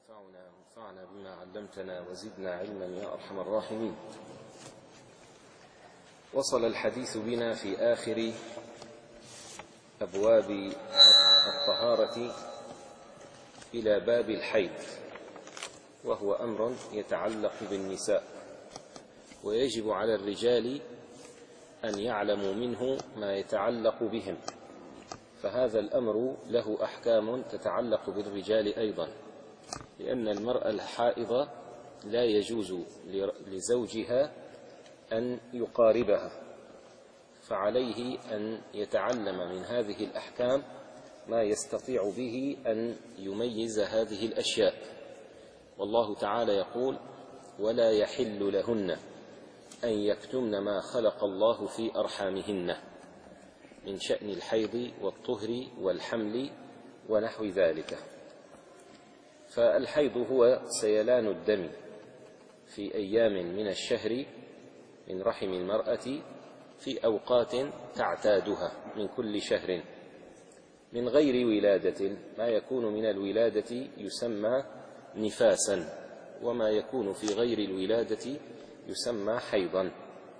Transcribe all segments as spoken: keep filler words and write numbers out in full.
ينفعنا وانفعنا بما علمتنا وزدنا علما يا أرحم الراحمين. وصل الحديث بنا في آخر أبواب الطهارة إلى باب الحيض، وهو أمر يتعلق بالنساء، ويجب على الرجال أن يعلموا منه ما يتعلق بهم، فهذا الأمر له أحكام تتعلق بالرجال أيضا، لأن المرأة الحائضة لا يجوز لزوجها أن يقاربها، فعليه أن يتعلم من هذه الأحكام ما يستطيع به أن يميز هذه الأشياء. والله تعالى يقول: ولا يحل لهن أن يكتمن ما خلق الله في أرحامهن من شأن الحيض والطهر والحمل ونحو ذلك. فالحيض هو سيلان الدم في أيام من الشهر من رحم المرأة في أوقات تعتادها من كل شهر من غير ولادة. ما يكون من الولادة يسمى نفاسا، وما يكون في غير الولادة يسمى حيضا.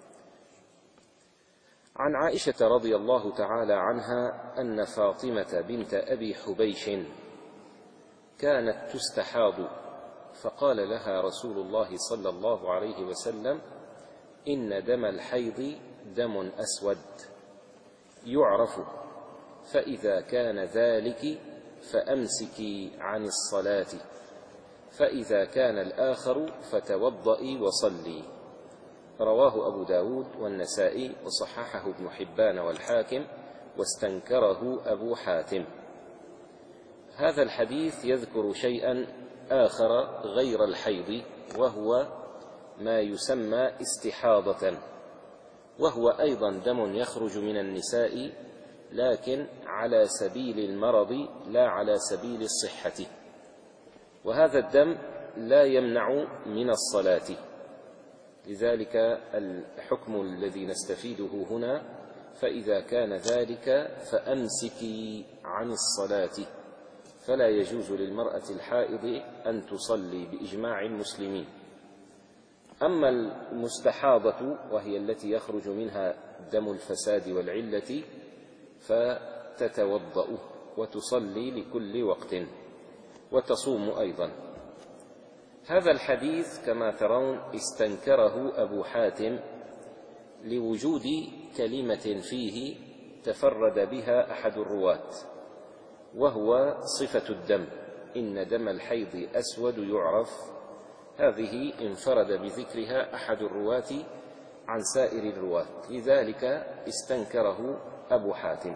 عن عائشة رضي الله تعالى عنها أن فاطمة بنت أبي حبيش كانت تستحاض، فقال لها رسول الله صلى الله عليه وسلم: إن دم الحيض دم أسود يعرف، فإذا كان ذلك فأمسكي عن الصلاة، فإذا كان الآخر فتوضئي وصلي. رواه أبو داود والنسائي، وصححه ابن حبان والحاكم، واستنكره أبو حاتم. هذا الحديث يذكر شيئا آخر غير الحيض، وهو ما يسمى استحاضة، وهو أيضا دم يخرج من النساء، لكن على سبيل المرض لا على سبيل الصحة، وهذا الدم لا يمنع من الصلاة. لذلك الحكم الذي نستفيده هنا: فإذا كان ذلك فأمسكي عن الصلاة، فلا يجوز للمرأة الحائض أن تصلي بإجماع المسلمين. أما المستحاضة وهي التي يخرج منها دم الفساد والعلة فتتوضأ وتصلي لكل وقت وتصوم أيضا. هذا الحديث كما ترون استنكره أبو حاتم لوجود كلمة فيه تفرد بها أحد الرواة، وهو صفة الدم: إن دم الحيض أسود يعرف. هذه انفرد بذكرها أحد الرواة عن سائر الرواة، لذلك استنكره أبو حاتم.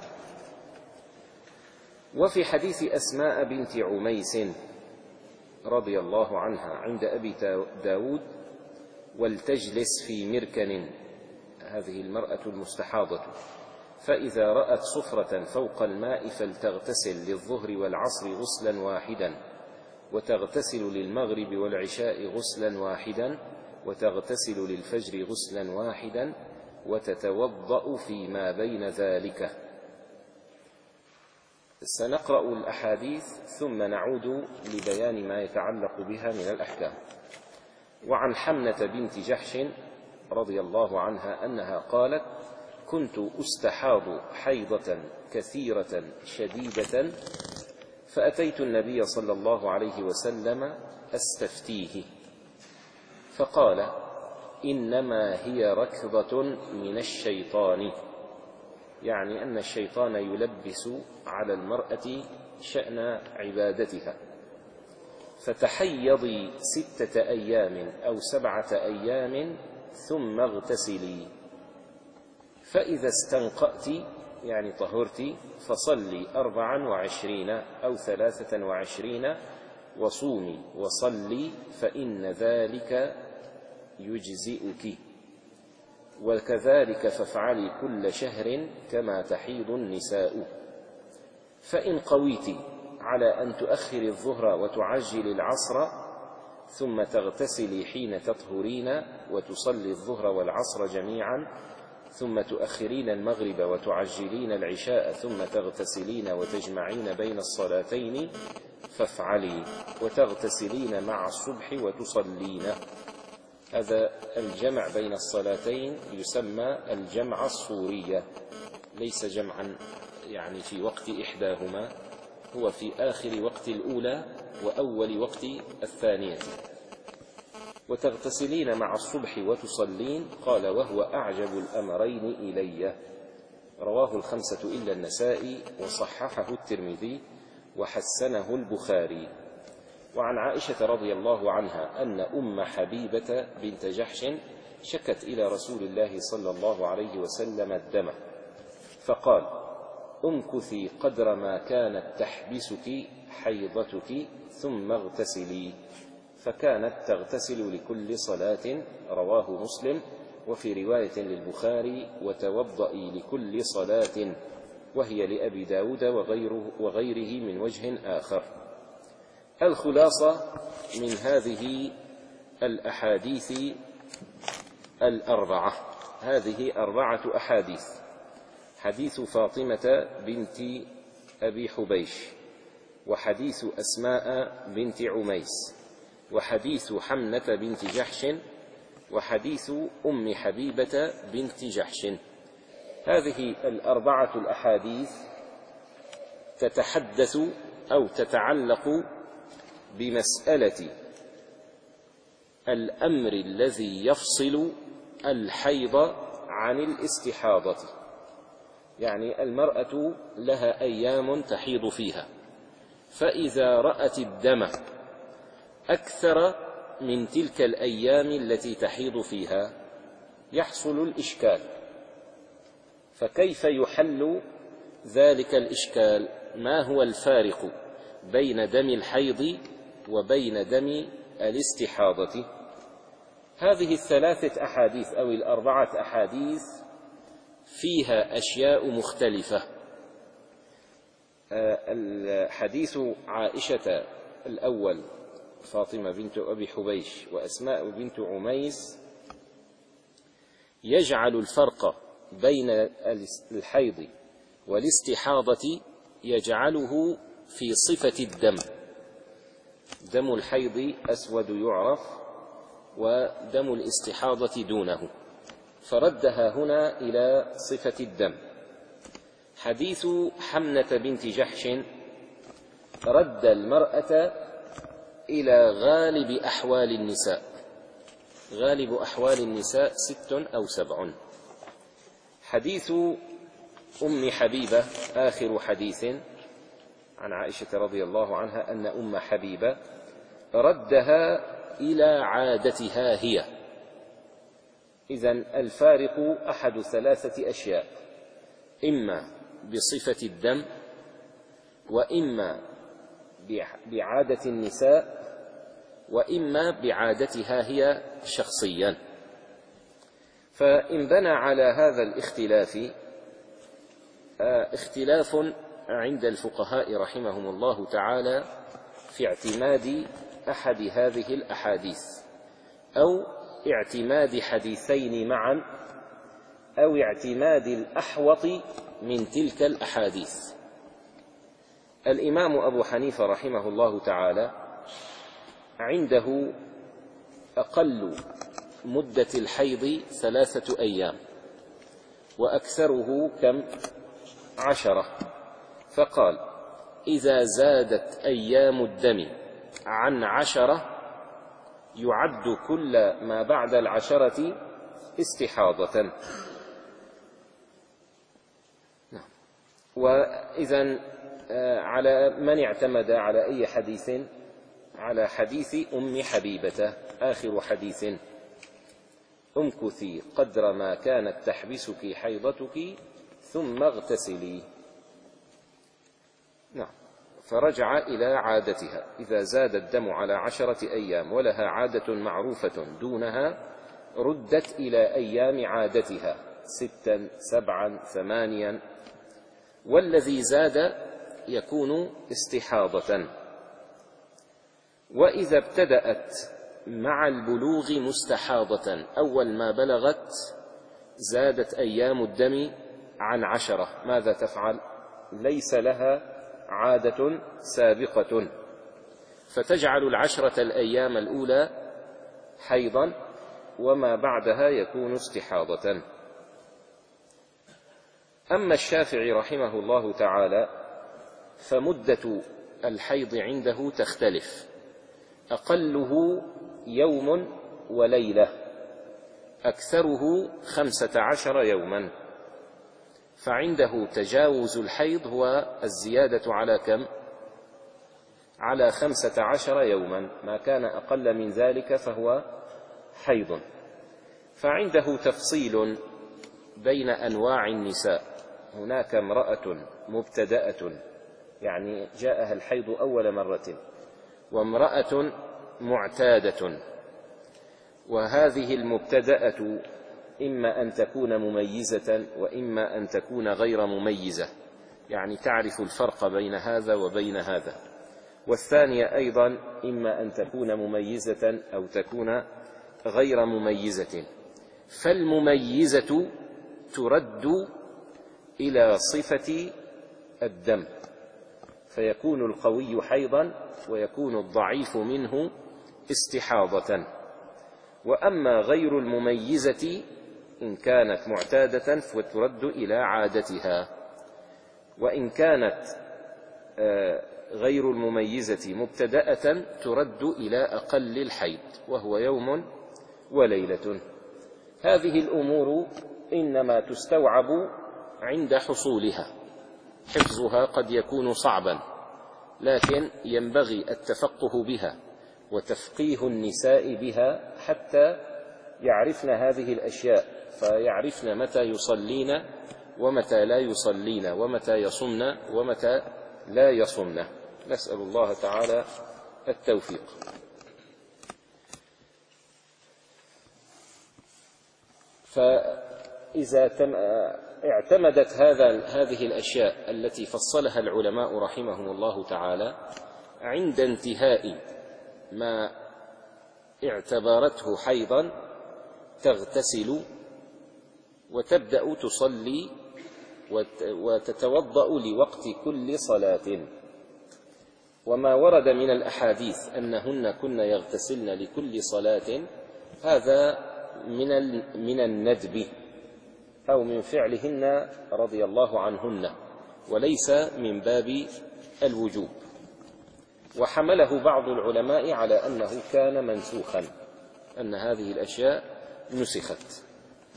وفي حديث أسماء بنت عميس رضي الله عنها عند أبي داود: ولتجلس في مركن، هذه المرأة المستحاضة، فإذا رأت صفرة فوق الماء فلتغتسل للظهر والعصر غسلا واحدا، وتغتسل للمغرب والعشاء غسلا واحدا، وتغتسل للفجر غسلا واحدا، وتتوضأ فيما بين ذلك. سنقرأ الأحاديث ثم نعود لبيان ما يتعلق بها من الأحكام. وعن حمنة بنت جحش رضي الله عنها أنها قالت: كنت أستحاض حيضة كثيرة شديدة، فأتيت النبي صلى الله عليه وسلم أستفتيه، فقال: إنما هي ركضة من الشيطان، يعني أن الشيطان يلبس على المرأة شأن عبادتها، فتحيضي ستة أيام أو سبعة أيام ثم اغتسلي، فإذا استنقأت يعني طهرت فصلي أربعا وعشرين أو ثلاثة وعشرين وصومي وصلي، فإن ذلك يجزئك، وكذلك فافعلي كل شهر كما تحيض النساء. فإن قويت على أن تؤخري الظهر وتعجلي العصر ثم تغتسلي حين تطهرين وتصلي الظهر والعصر جميعا، ثم تؤخرين المغرب وتعجلين العشاء ثم تغتسلين وتجمعين بين الصلاتين فافعلي، وتغتسلين مع الصبح وتصلين. هذا الجمع بين الصلاتين يسمى الجمع الصورية، ليس جمعا يعني في وقت إحداهما، هو في آخر وقت الأولى وأول وقت الثانية. وتغتسلين مع الصبح وتصلين، قال وهو أعجب الأمرين إلي. رواه الخمسة إلا النسائي، وصححه الترمذي وحسنه البخاري. وعن عائشة رضي الله عنها أن أم حبيبة بنت جحش شكت إلى رسول الله صلى الله عليه وسلم الدم، فقال امكثي قدر ما كانت تحبسك حيضتك ثم اغتسلي، فكانت تغتسل لكل صلاة. رواه مسلم. وفي رواية للبخاري وتوضئي لكل صلاة، وهي لأبي داود وغيره, وغيره من وجه آخر. الخلاصة من هذه الأحاديث الأربعة، هذه أربعة أحاديث: حديث فاطمة بنت أبي حبيش، وحديث أسماء بنت عميس، وحديث حمنة بنت جحش، وحديث أم حبيبة بنت جحش. هذه الأربعة الأحاديث تتحدث أو تتعلق بمسألة الأمر الذي يفصل الحيض عن الاستحاضة. يعني المرأة لها أيام تحيض فيها، فإذا رأت الدم أكثر من تلك الأيام التي تحيض فيها يحصل الإشكال. فكيف يحل ذلك الإشكال؟ ما هو الفارق بين دم الحيض وبين دم الاستحاضة؟ هذه الثلاثة أحاديث أو الأربعة أحاديث فيها أشياء مختلفة. الحديث عائشة الأول فاطمة بنت أبي حبيش وأسماء بنت عميس يجعل الفرق بين الحيض والاستحاضة، يجعله في صفة الدم. دم الحيض أسود يعرف، ودم الاستحاضة دونه، فردها هنا إلى صفة الدم. حديث حمنة بنت جحش رد المرأة إلى غالب أحوال النساء، غالب أحوال النساء ست أو سبع. حديث أم حبيبة آخر حديث عن عائشة رضي الله عنها أن أم حبيبة ردها إلى عادتها هي. إذن الفارق أحد ثلاثة أشياء: إما بصفة الدم، وإما بعادة النساء، وإما بعادتها هي شخصيا. فإن بنى على هذا الاختلاف اختلاف عند الفقهاء رحمهم الله تعالى في اعتماد أحد هذه الأحاديث، أو اعتماد حديثين معا، أو اعتماد الأحوط من تلك الأحاديث. الإمام أبو حنيفة رحمه الله تعالى عنده أقل مدة الحيض ثلاثة أيام، وأكثره كم؟ عشرة. فقال إذا زادت أيام الدم عن عشرة يعد كل ما بعد العشرة استحاضة. وإذن على من اعتمد على أي حديث؟ على حديث أم حبيبة آخر حديث: امكثي قدر ما كانت تحبسك حيضتك ثم اغتسلي. نعم. فرجع إلى عادتها. إذا زاد الدم على عشرة أيام ولها عادة معروفة دونها ردت إلى أيام عادتها، ستا سبعا ثمانيا، والذي زاد يكون استحاضة. وإذا ابتدأت مع البلوغ مستحاضة، أول ما بلغت زادت أيام الدم عن عشرة ماذا تفعل؟ ليس لها عادة سابقة، فتجعل العشرة الأيام الأولى حيضا وما بعدها يكون استحاضة. أما الشافعي رحمه الله تعالى فمدة الحيض عنده تختلف، أقله يوم وليلة، أكثره خمسة عشر يوما، فعنده تجاوز الحيض هو الزيادة على كم؟ على خمسة عشر يوما، ما كان أقل من ذلك فهو حيض. فعنده تفصيل بين أنواع النساء، هناك امرأة مبتدأة يعني جاءها الحيض أول مرة، وامرأة معتادة، وهذه المبتدأة إما أن تكون مميزة وإما أن تكون غير مميزة، يعني تعرف الفرق بين هذا وبين هذا، والثانية أيضا إما أن تكون مميزة أو تكون غير مميزة. فالمميزة ترد إلى صفة الدم، فيكون القوي حيضا ويكون الضعيف منه استحاضة. وأما غير المميزة إن كانت معتادة فترد إلى عادتها، وإن كانت غير المميزة مبتدأة ترد إلى أقل الحيض وهو يوم وليلة. هذه الأمور إنما تستوعب عند حصولها، حفظها قد يكون صعبا، لكن ينبغي التفقه بها وتفقيه النساء بها حتى يعرفن هذه الأشياء، فيعرفن متى يصلين ومتى لا يصلين، ومتى يصمن ومتى لا يصمن. نسأل الله تعالى التوفيق. فإذا اعتمدت هذا هذه الأشياء التي فصلها العلماء رحمهم الله تعالى عند انتهاء ما اعتبرته حيضا تغتسل وتبدأ تصلي وتتوضأ لوقت كل صلاة. وما ورد من الأحاديث أنهن كن يغتسلن لكل صلاة هذا من من الندب أو من فعلهن رضي الله عنهن، وليس من باب الوجوب. وحمله بعض العلماء على أنه كان منسوخا، أن هذه الأشياء نسخت.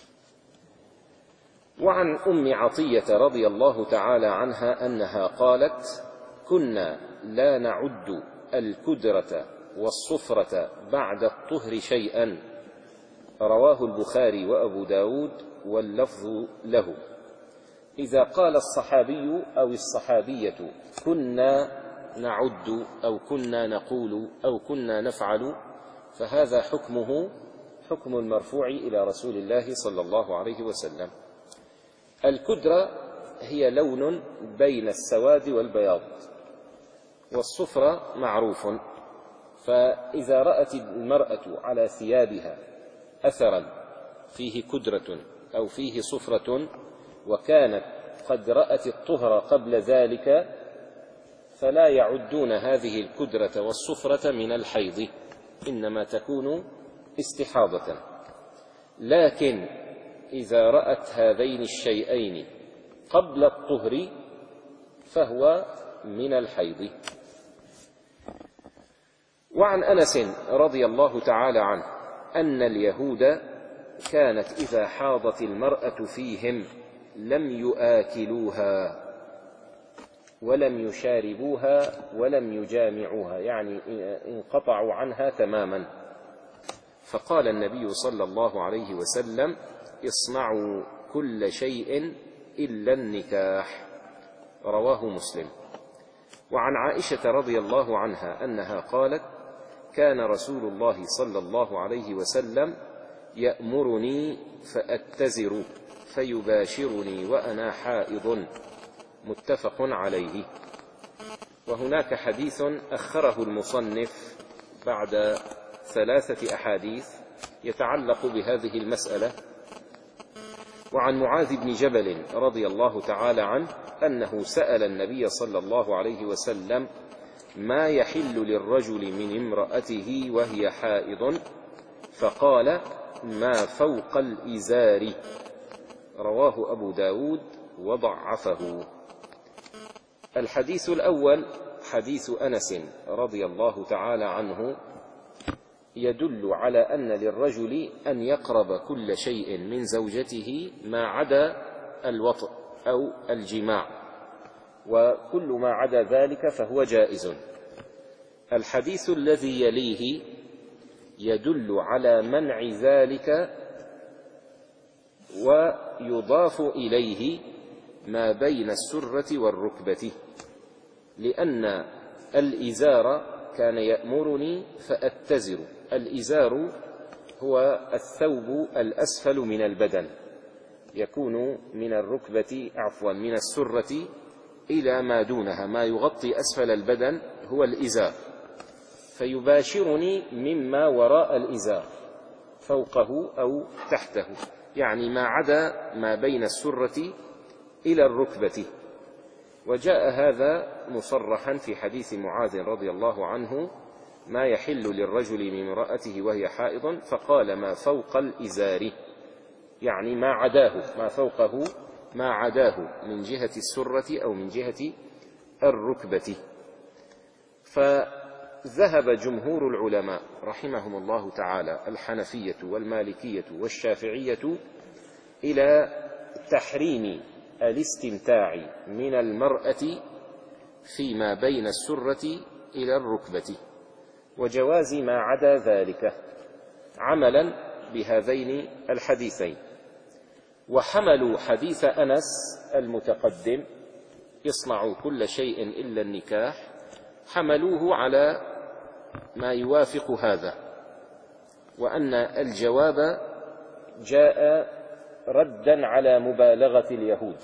وعن أم عطية رضي الله تعالى عنها أنها قالت: كنا لا نعد الكدرة والصفرة بعد الطهر شيئا، رواه البخاري وأبو داود واللفظ له. إذا قال الصحابي أو الصحابية كنا نعد أو كنا نقول أو كنا نفعل، فهذا حكمه حكم المرفوع إلى رسول الله صلى الله عليه وسلم. الكدرة هي لون بين السواد والبياض، والصفرة معروف، فإذا رأت المرأة على ثيابها أثرا فيه كدرة أو فيه صفرة وكانت قد رأت الطهر قبل ذلك فلا يعدون هذه الكدرة والصفرة من الحيض، إنما تكون استحاضة. لكن إذا رأت هذين الشيئين قبل الطهر فهو من الحيض. وعن أنس رضي الله تعالى عنه أن اليهود كانت إذا حاضت المرأة فيهم لم يآكلوها ولم يشاربوها ولم يجامعوها، يعني انقطعوا عنها تماما. فقال النبي صلى الله عليه وسلم: اصنعوا كل شيء إلا النكاح، رواه مسلم. وعن عائشة رضي الله عنها أنها قالت: كان رسول الله صلى الله عليه وسلم يأمرني فأتزر فيباشرني وأنا حائض، متفق عليه. وهناك حديث أخره المصنف بعد ثلاثة أحاديث يتعلق بهذه المسألة، وعن معاذ بن جبل رضي الله تعالى عنه أنه سأل النبي صلى الله عليه وسلم ما يحل للرجل من امرأته وهي حائض، فقال ما فوق الإزار. رواه أبو داود وضعفه. الحديث الأول حديث أنس رضي الله تعالى عنه يدل على أن للرجل أن يقرب كل شيء من زوجته ما عدا الوطء أو الجماع، وكل ما عدا ذلك فهو جائز. الحديث الذي يليه يدل على منع ذلك، ويضاف إليه ما بين السرة والركبة، لأن الإزار كان يأمرني فأتزر. الإزار هو الثوب الأسفل من البدن، يكون من الركبة عفوا من السرة إلى ما دونها، ما يغطي أسفل البدن هو الإزار، فيباشرني مما وراء الإزار فوقه أو تحته، يعني ما عدا ما بين السرة إلى الركبة. وجاء هذا مصرحا في حديث معاذ رضي الله عنه ما يحل للرجل من امرأته وهي حائض، فقال ما فوق الإزار، يعني ما عداه، ما فوقه ما عداه من جهة السرة أو من جهة الركبة. فذهب جمهور العلماء رحمهم الله تعالى الحنفية والمالكية والشافعية إلى تحريم الاستمتاع من المرأة فيما بين السرة إلى الركبة، وجواز ما عدا ذلك، عملا بهذين الحديثين. وحملوا حديث أنس المتقدم يصنع كل شيء إلا النكاح، حملوه على ما يوافق هذا، وأن الجواب جاء ردا على مبالغة اليهود.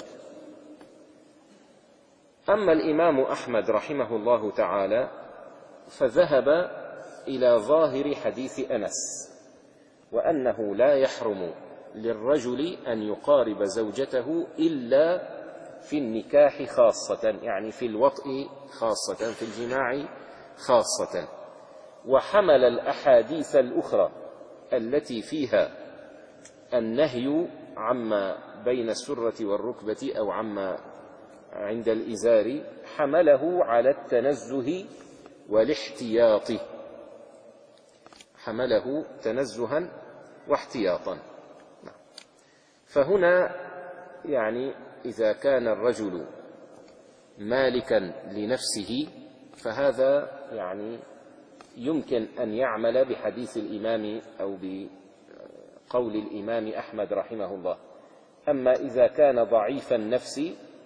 أما الإمام أحمد رحمه الله تعالى فذهب إلى ظاهر حديث أنس، وأنه لا يحرم للرجل أن يقارب زوجته إلا في النكاح خاصة، يعني في الوطء خاصة، في الجماع خاصة. وحمل الأحاديث الأخرى التي فيها النهي عما بين السرة والركبة أو عما عند الإزار، حمله على التنزه والاحتياط، حمله تنزها واحتياطا. فهنا يعني إذا كان الرجل مالكا لنفسه فهذا يعني يمكن أن يعمل بحديث الإمام أو بقول الإمام أحمد رحمه الله. أما إذا كان ضعيف النفس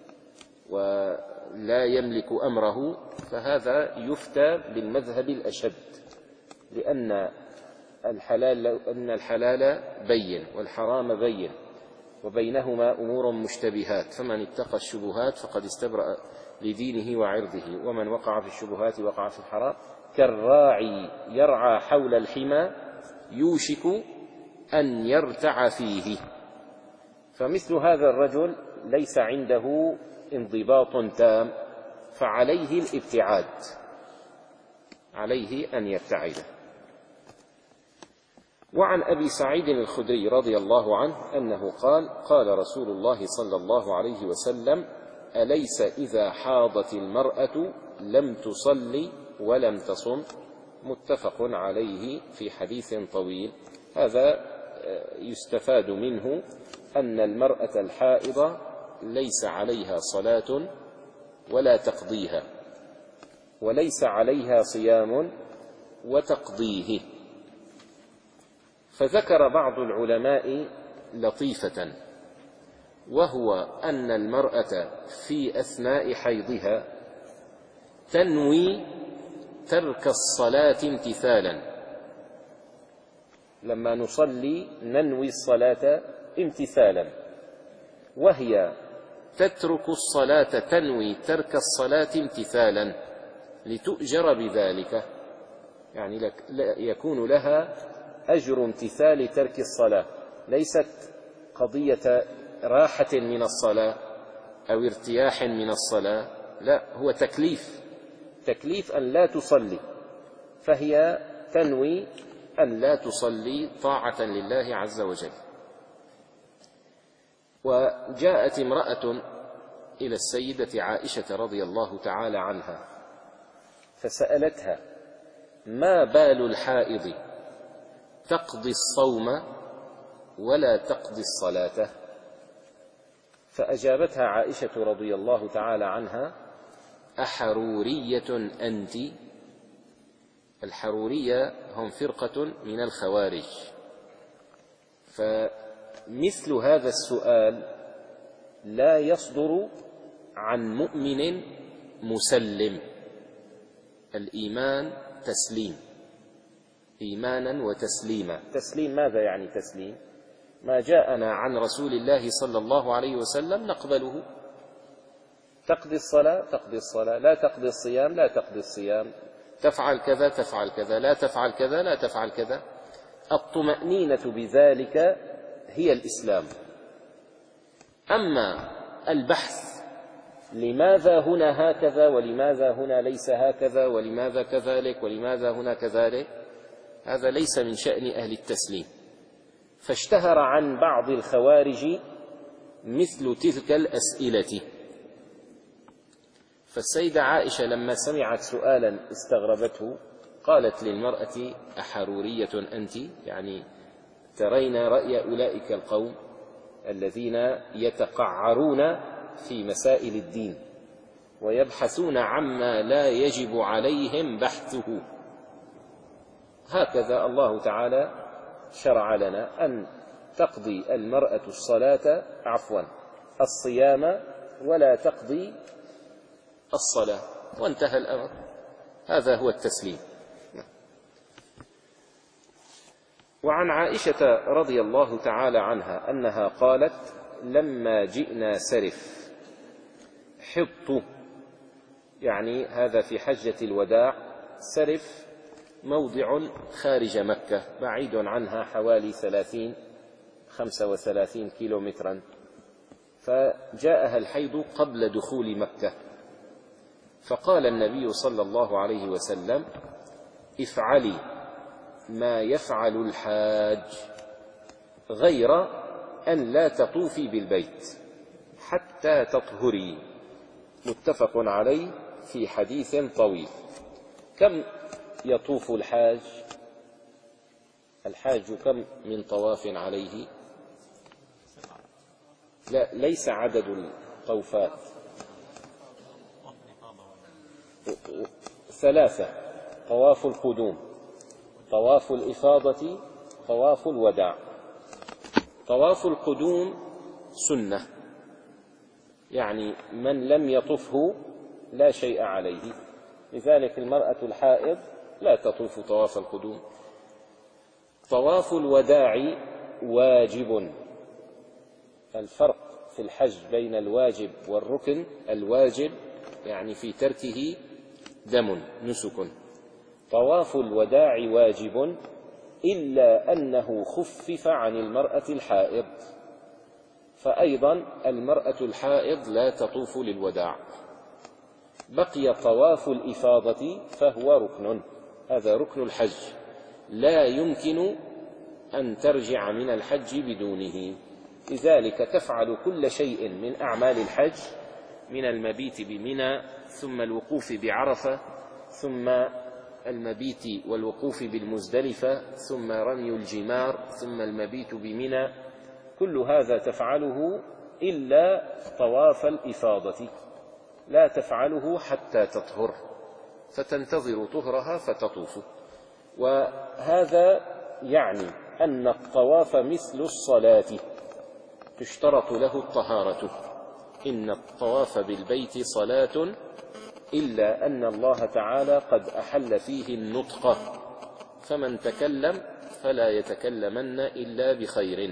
ولا يملك أمره فهذا يفتى بالمذهب الأشد، لأن الحلال أن الحلال بين والحرام بين، وبينهما أمور مشتبهات، فمن اتقى الشبهات فقد استبرأ لدينه وعرضه، ومن وقع في الشبهات وقع في الحرام كالراعي يرعى حول الحمى يوشك أن يرتع فيه. فمثل هذا الرجل ليس عنده انضباط تام، فعليه الابتعاد، عليه أن يبتعد. وعن أبي سعيد الخدري رضي الله عنه أنه قال قال رسول الله صلى الله عليه وسلم أليس إذا حاضت المرأة لم تصلي ولم تصم؟ متفق عليه في حديث طويل. هذا يستفاد منه أن المرأة الحائضة ليس عليها صلاة ولا تقضيها، وليس عليها صيام وتقضيه. فذكر بعض العلماء لطيفة، وهو أن المرأة في أثناء حيضها تنوي ترك الصلاة امتثالا. لما نصلي ننوي الصلاة امتثالا، وهي تترك الصلاة تنوي ترك الصلاة امتثالا لتؤجر بذلك، يعني يكون لها أجر امتثال ترك الصلاة، ليست قضية راحة من الصلاة أو ارتياح من الصلاة، لا، هو تكليف، تكليف أن لا تصلي، فهي تنوي أن لا تصلي طاعة لله عز وجل. وجاءت امرأة إلى السيدة عائشة رضي الله تعالى عنها فسألتها: ما بال الحائض تقضي الصوم ولا تقضي الصلاة؟ فأجابتها عائشة رضي الله تعالى عنها: أحرورية أنت؟ الحرورية هم فرقة من الخوارج. فمثل هذا السؤال لا يصدر عن مؤمن مسلم. الإيمان تسليم، إيمانا وتسليما. تسليم ماذا يعني تسليم؟ ما جاءنا عن رسول الله صلى الله عليه وسلم نقبله. تقضي الصلاة تقضي الصلاة، لا تقضي الصيام لا تقضي الصيام، تفعل كذا تفعل كذا، لا تفعل كذا لا تفعل كذا. الطمأنينة بذلك هي الإسلام. أما البحث لماذا هنا هكذا ولماذا هنا ليس هكذا ولماذا كذلك ولماذا هنا كذلك، هذا ليس من شأن أهل التسليم. فاشتهر عن بعض الخوارج مثل تلك الأسئلة. فالسيدة عائشة لما سمعت سؤالا استغربته قالت للمرأة: أحرورية أنت؟ يعني ترين رأي أولئك القوم الذين يتقعرون في مسائل الدين ويبحثون عما لا يجب عليهم بحثه. هكذا الله تعالى شرع لنا أن تقضي المرأة الصلاة عفوا الصيام ولا تقضي الصلاة، وانتهى الأمر. هذا هو التسليم. وعن عائشة رضي الله تعالى عنها أنها قالت: لما جئنا سرف حط، يعني هذا في حجة الوداع. سرف موضع خارج مكة بعيد عنها حوالي ثلاثين خمسة وثلاثين كيلو مترا، فجاءها الحيض قبل دخول مكة، فقال النبي صلى الله عليه وسلم: افعلي ما يفعل الحاج غير أن لا تطوفي بالبيت حتى تطهري. متفق عليه في حديث طويل. كم يطوف الحاج؟ الحاج كم من طواف عليه؟ لا، ليس عدد الطوفات، ثلاثة: طواف القدوم، طواف الإفاضة، طواف الوداع. طواف القدوم سنة، يعني من لم يطفه لا شيء عليه، لذلك المرأة الحائض لا تطوف طواف القدوم. طواف الوداع واجب. الفرق في الحج بين الواجب والركن: الواجب يعني في تركه دم نسك. طواف الوداع واجب إلا أنه خفف عن المرأة الحائض، فأيضا المرأة الحائض لا تطوف للوداع. بقي طواف الإفاضة فهو ركن، هذا ركن الحج، لا يمكن أن ترجع من الحج بدونه، لذلك تفعل كل شيء من أعمال الحج، من المبيت بمنى ثم الوقوف بعرفة ثم المبيت والوقوف بالمزدلفة ثم رمي الجمار ثم المبيت بمنى، كل هذا تفعله إلا طواف الإفاضة، لا تفعله حتى تطهر، فتنتظر طهرها فتطوف. وهذا يعني أن الطواف مثل الصلاة تشترط له الطهارة. إن الطواف بالبيت صلاة إلا أن الله تعالى قد أحل فيه النطق، فمن تكلم فلا يتكلمن إلا بخير.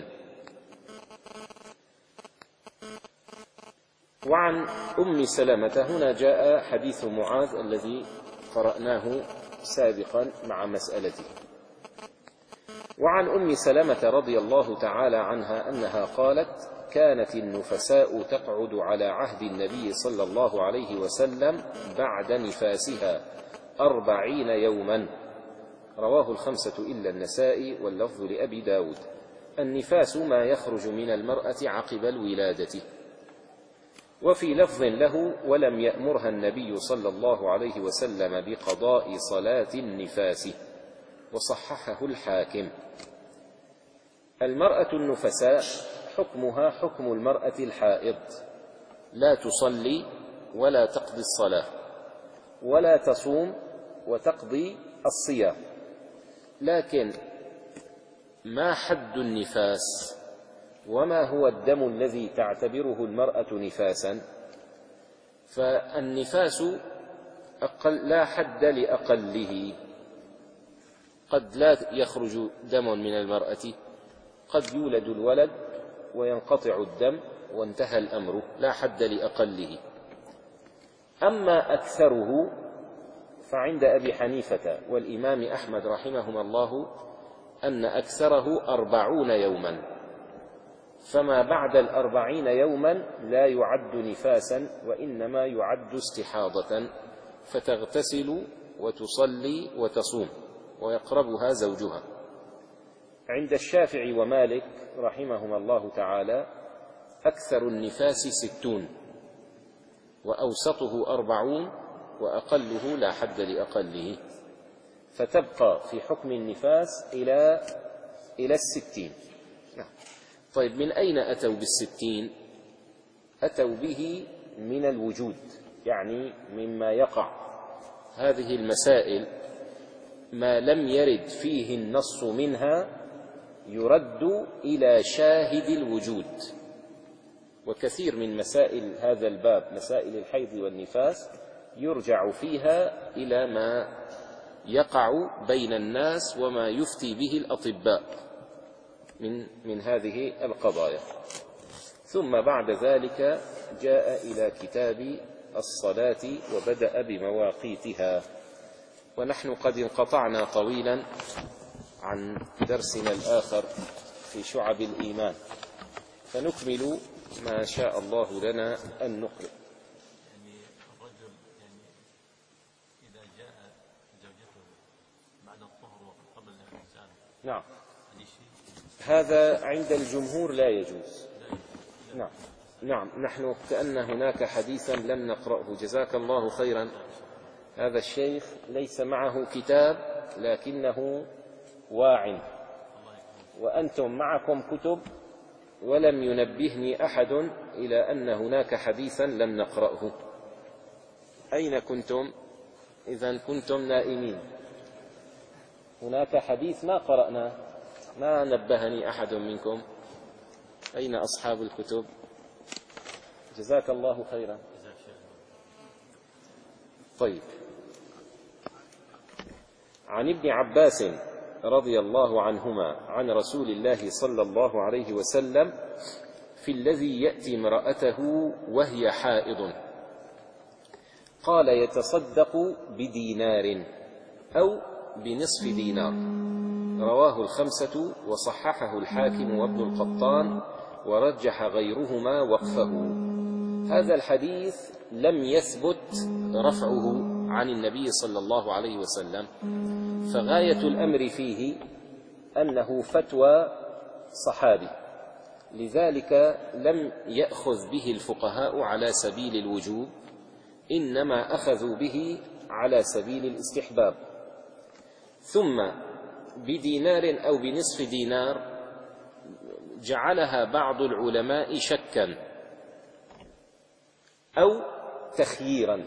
وعن أم سلمة، هنا جاء حديث معاذ الذي قرأناه سابقا مع مسألته. وعن أم سلمة رضي الله تعالى عنها أنها قالت: فكانت النفساء تقعد على عهد النبي صلى الله عليه وسلم بعد نفاسها أربعين يوما. رواه الخمسة إلا النسائي واللفظ لأبي داود. النفاس ما يخرج من المرأة عقب الولادة. وفي لفظ له: ولم يأمرها النبي صلى الله عليه وسلم بقضاء صلاة النفاس، وصححه الحاكم. المرأة النفساء حكمها حكم المرأة الحائض، لا تصلي ولا تقضي الصلاة ولا تصوم وتقضي الصيام. لكن ما حد النفاس وما هو الدم الذي تعتبره المرأة نفاسا؟ فالنفاس أقل لا حد لأقله. قد لا يخرج دم من المرأة، قد يولد الولد وينقطع الدم وانتهى الأمر، لا حد لأقله. أما أكثره فعند أبي حنيفة والإمام أحمد رحمهما الله أن أكثره أربعون يوما، فما بعد الأربعين يوما لا يعد نفاسا وإنما يعد استحاضة، فتغتسل وتصلي وتصوم ويقربها زوجها. عند الشافعي ومالك رحمهما الله تعالى أكثر النفاس ستون، وأوسطه أربعون، وأقله لا حد لأقله، فتبقى في حكم النفاس إلى إلى الستين. نعم. طيب، من أين أتوا بالستين؟ أتوا به من الوجود، يعني مما يقع. هذه المسائل ما لم يرد فيه النص منها يرد إلى شاهد الوجود. وكثير من مسائل هذا الباب، مسائل الحيض والنفاس، يرجع فيها إلى ما يقع بين الناس وما يفتي به الأطباء من من هذه القضايا. ثم بعد ذلك جاء إلى كتاب الصلاة وبدأ بمواقيتها. ونحن قد انقطعنا طويلا عن درسنا الآخر في شعب الإيمان، فنكمل ما شاء الله لنا أن نقرأ. يعني الرجل يعني إذا جاء زوجته بعد الطهر وقبل الإنسان، نعم، هذا عند الجمهور لا يجوز. نعم نعم نحن كأن هناك حديثا لم نقرأه، جزاك الله خيرا. هذا الشيخ ليس معه كتاب لكنه واع، وأنتم معكم كتب، ولم ينبهني أحد إلى أن هناك حديثا لم نقرأه. أين كنتم؟ إذن كنتم نائمين. هناك حديث ما قرأنا، ما نبهني أحد منكم. أين أصحاب الكتب؟ جزاك الله خيرا. طيب، عن ابن عباس رضي الله عنهما عن رسول الله صلى الله عليه وسلم في الذي يأتي امرأته وهي حائض، قال: يتصدق بدينار أو بنصف دينار. رواه الخمسة وصححه الحاكم وابن القطان، ورجح غيرهما وقفه. هذا الحديث لم يثبت رفعه عن النبي صلى الله عليه وسلم، فغاية الأمر فيه أنه فتوى صحابي، لذلك لم يأخذ به الفقهاء على سبيل الوجوب، إنما أخذوا به على سبيل الاستحباب. ثم بدينار أو بنصف دينار جعلها بعض العلماء شكا أو تخييرا،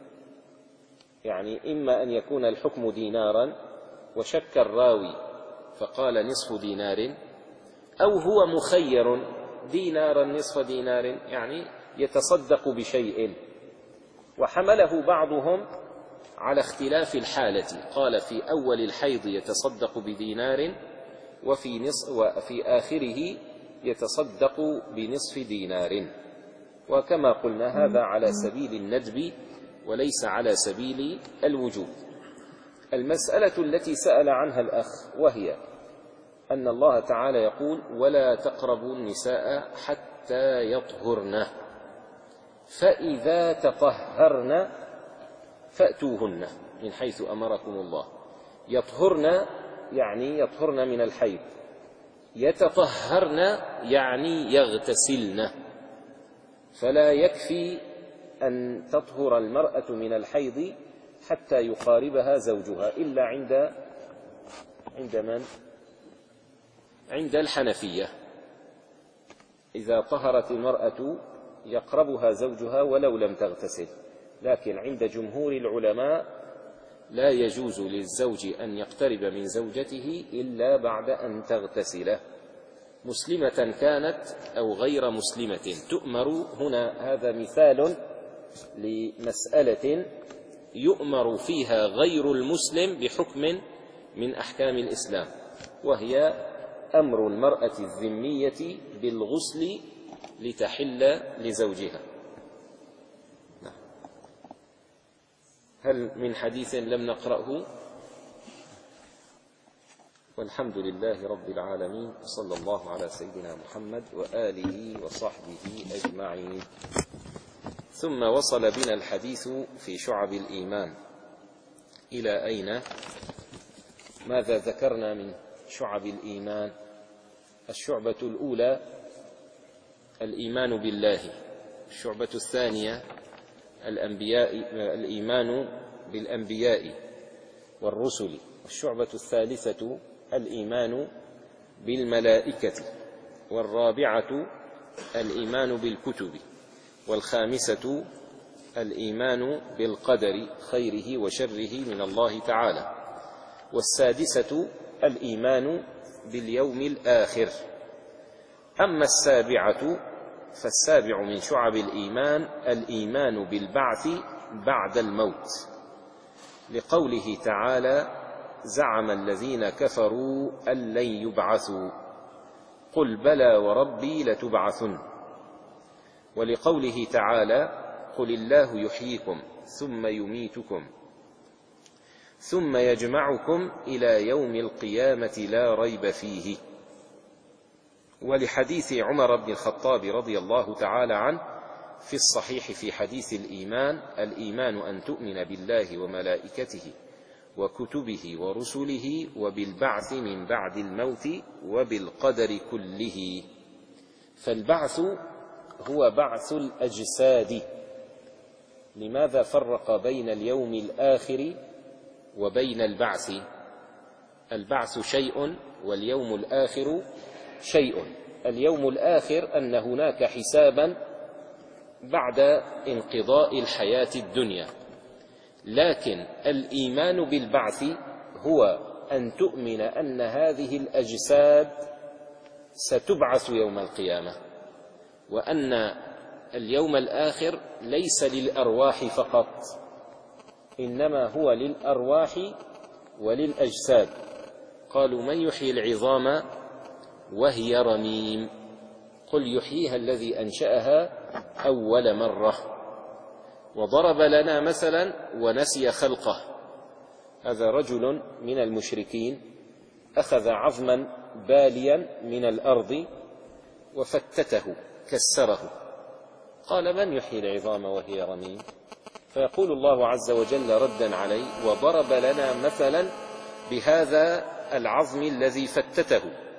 يعني إما أن يكون الحكم دينارا وشك الراوي فقال نصف دينار، أو هو مخير دينارا نصف دينار، يعني يتصدق بشيء. وحمله بعضهم على اختلاف الحالة، قال في أول الحيض يتصدق بدينار، وفي, نصف وفي آخره يتصدق بنصف دينار. وكما قلنا هذا على سبيل الندب وليس على سبيل الوجوب. المسألة التي سأل عنها الأخ، وهي أن الله تعالى يقول: ولا تقربوا النساء حتى حتى يطهرن، فإذا تطهرن فأتوهن من حيث أمركم الله. يطهرن يعني يطهرن من الحيض، يتطهرن يعني يغتسلن. فلا يكفي أن تطهر المرأة من الحيض حتى يقاربها زوجها إلا عند عند من؟ عند الحنفية. إذا طهرت المرأة يقربها زوجها ولو لم تغتسل، لكن عند جمهور العلماء لا يجوز للزوج أن يقترب من زوجته إلا بعد أن تغتسل، مسلمة كانت أو غير مسلمة. تؤمر هنا، هذا مثال لمسألة يؤمر فيها غير المسلم بحكم من أحكام الإسلام، وهي أمر المرأة الذمية بالغسل لتحل لزوجها. هل من حديث لم نقرأه؟ والحمد لله رب العالمين، صلى الله على سيدنا محمد وآله وصحبه أجمعين. ثم وصل بنا الحديث في شعب الإيمان إلى أين؟ ماذا ذكرنا من شعب الإيمان؟ الشعبة الأولى الإيمان بالله، الشعبة الثانية الأنبياء، الإيمان بالأنبياء والرسل، والشعبة الثالثة الإيمان بالملائكة، والرابعة الإيمان بالكتب، والخامسة الإيمان بالقدر خيره وشره من الله تعالى، والسادسة الإيمان باليوم الآخر. أما السابعة فالسابع من شعب الإيمان الإيمان بالبعث بعد الموت، لقوله تعالى: زعم الذين كفروا أن لن يبعثوا قل بلى وربي لتبعثن، ولقوله تعالى: قل الله يحييكم ثم يميتكم ثم يجمعكم إلى يوم القيامة لا ريب فيه، ولحديث عمر بن الخطاب رضي الله تعالى عنه في الصحيح في حديث الإيمان: الإيمان أن تؤمن بالله وملائكته وكتبه ورسله وبالبعث من بعد الموت وبالقدر كله. فالبعث هو بعث الأجساد. لماذا فرق بين اليوم الآخر وبين البعث؟ البعث شيء واليوم الآخر شيء. اليوم الآخر أن هناك حسابا بعد انقضاء الحياة الدنيا، لكن الإيمان بالبعث هو أن تؤمن أن هذه الأجساد ستبعث يوم القيامة، وأن اليوم الآخر ليس للأرواح فقط، إنما هو للأرواح وللأجساد. قالوا: من يحيي العظام وهي رميم؟ قل يحييها الذي أنشأها أول مرة. وضرب لنا مثلا ونسي خلقه. هذا رجل من المشركين أخذ عظما باليا من الأرض وفتته كسره، قال: من يحيي العظام وهي رميم؟ فيقول الله عز وجل ردا عليه: وضرب لنا مثلا بهذا العظم الذي فتته،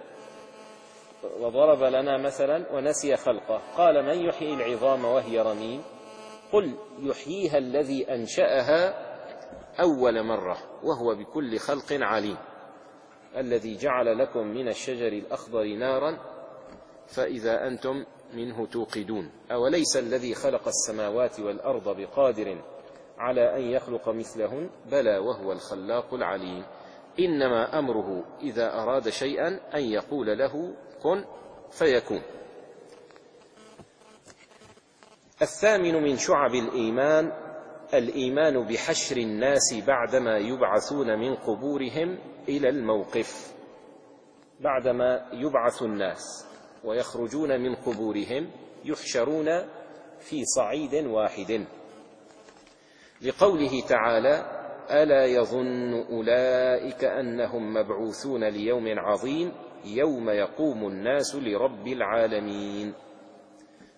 وضرب لنا مثلا ونسي خلقه، قال: من يحيي العظام وهي رميم؟ قل يحييها الذي أنشأها أول مرة وهو بكل خلق عليم، الذي جعل لكم من الشجر الأخضر نارا فإذا أنتم منه توقدون، أوليس الذي خلق السماوات والأرض بقادر على أن يخلق مثلهن؟ بلى وهو الخلاق العليم. إنما أمره إذا أراد شيئا أن يقول له كن فيكون. الثامن من شعب الإيمان الإيمان بحشر الناس بعدما يبعثون من قبورهم إلى الموقف. بعدما يبعث الناس ويخرجون من قبورهم يحشرون في صعيد واحد، لقوله تعالى: ألا يظن أولئك أنهم مبعوثون ليوم عظيم يوم يقوم الناس لرب العالمين.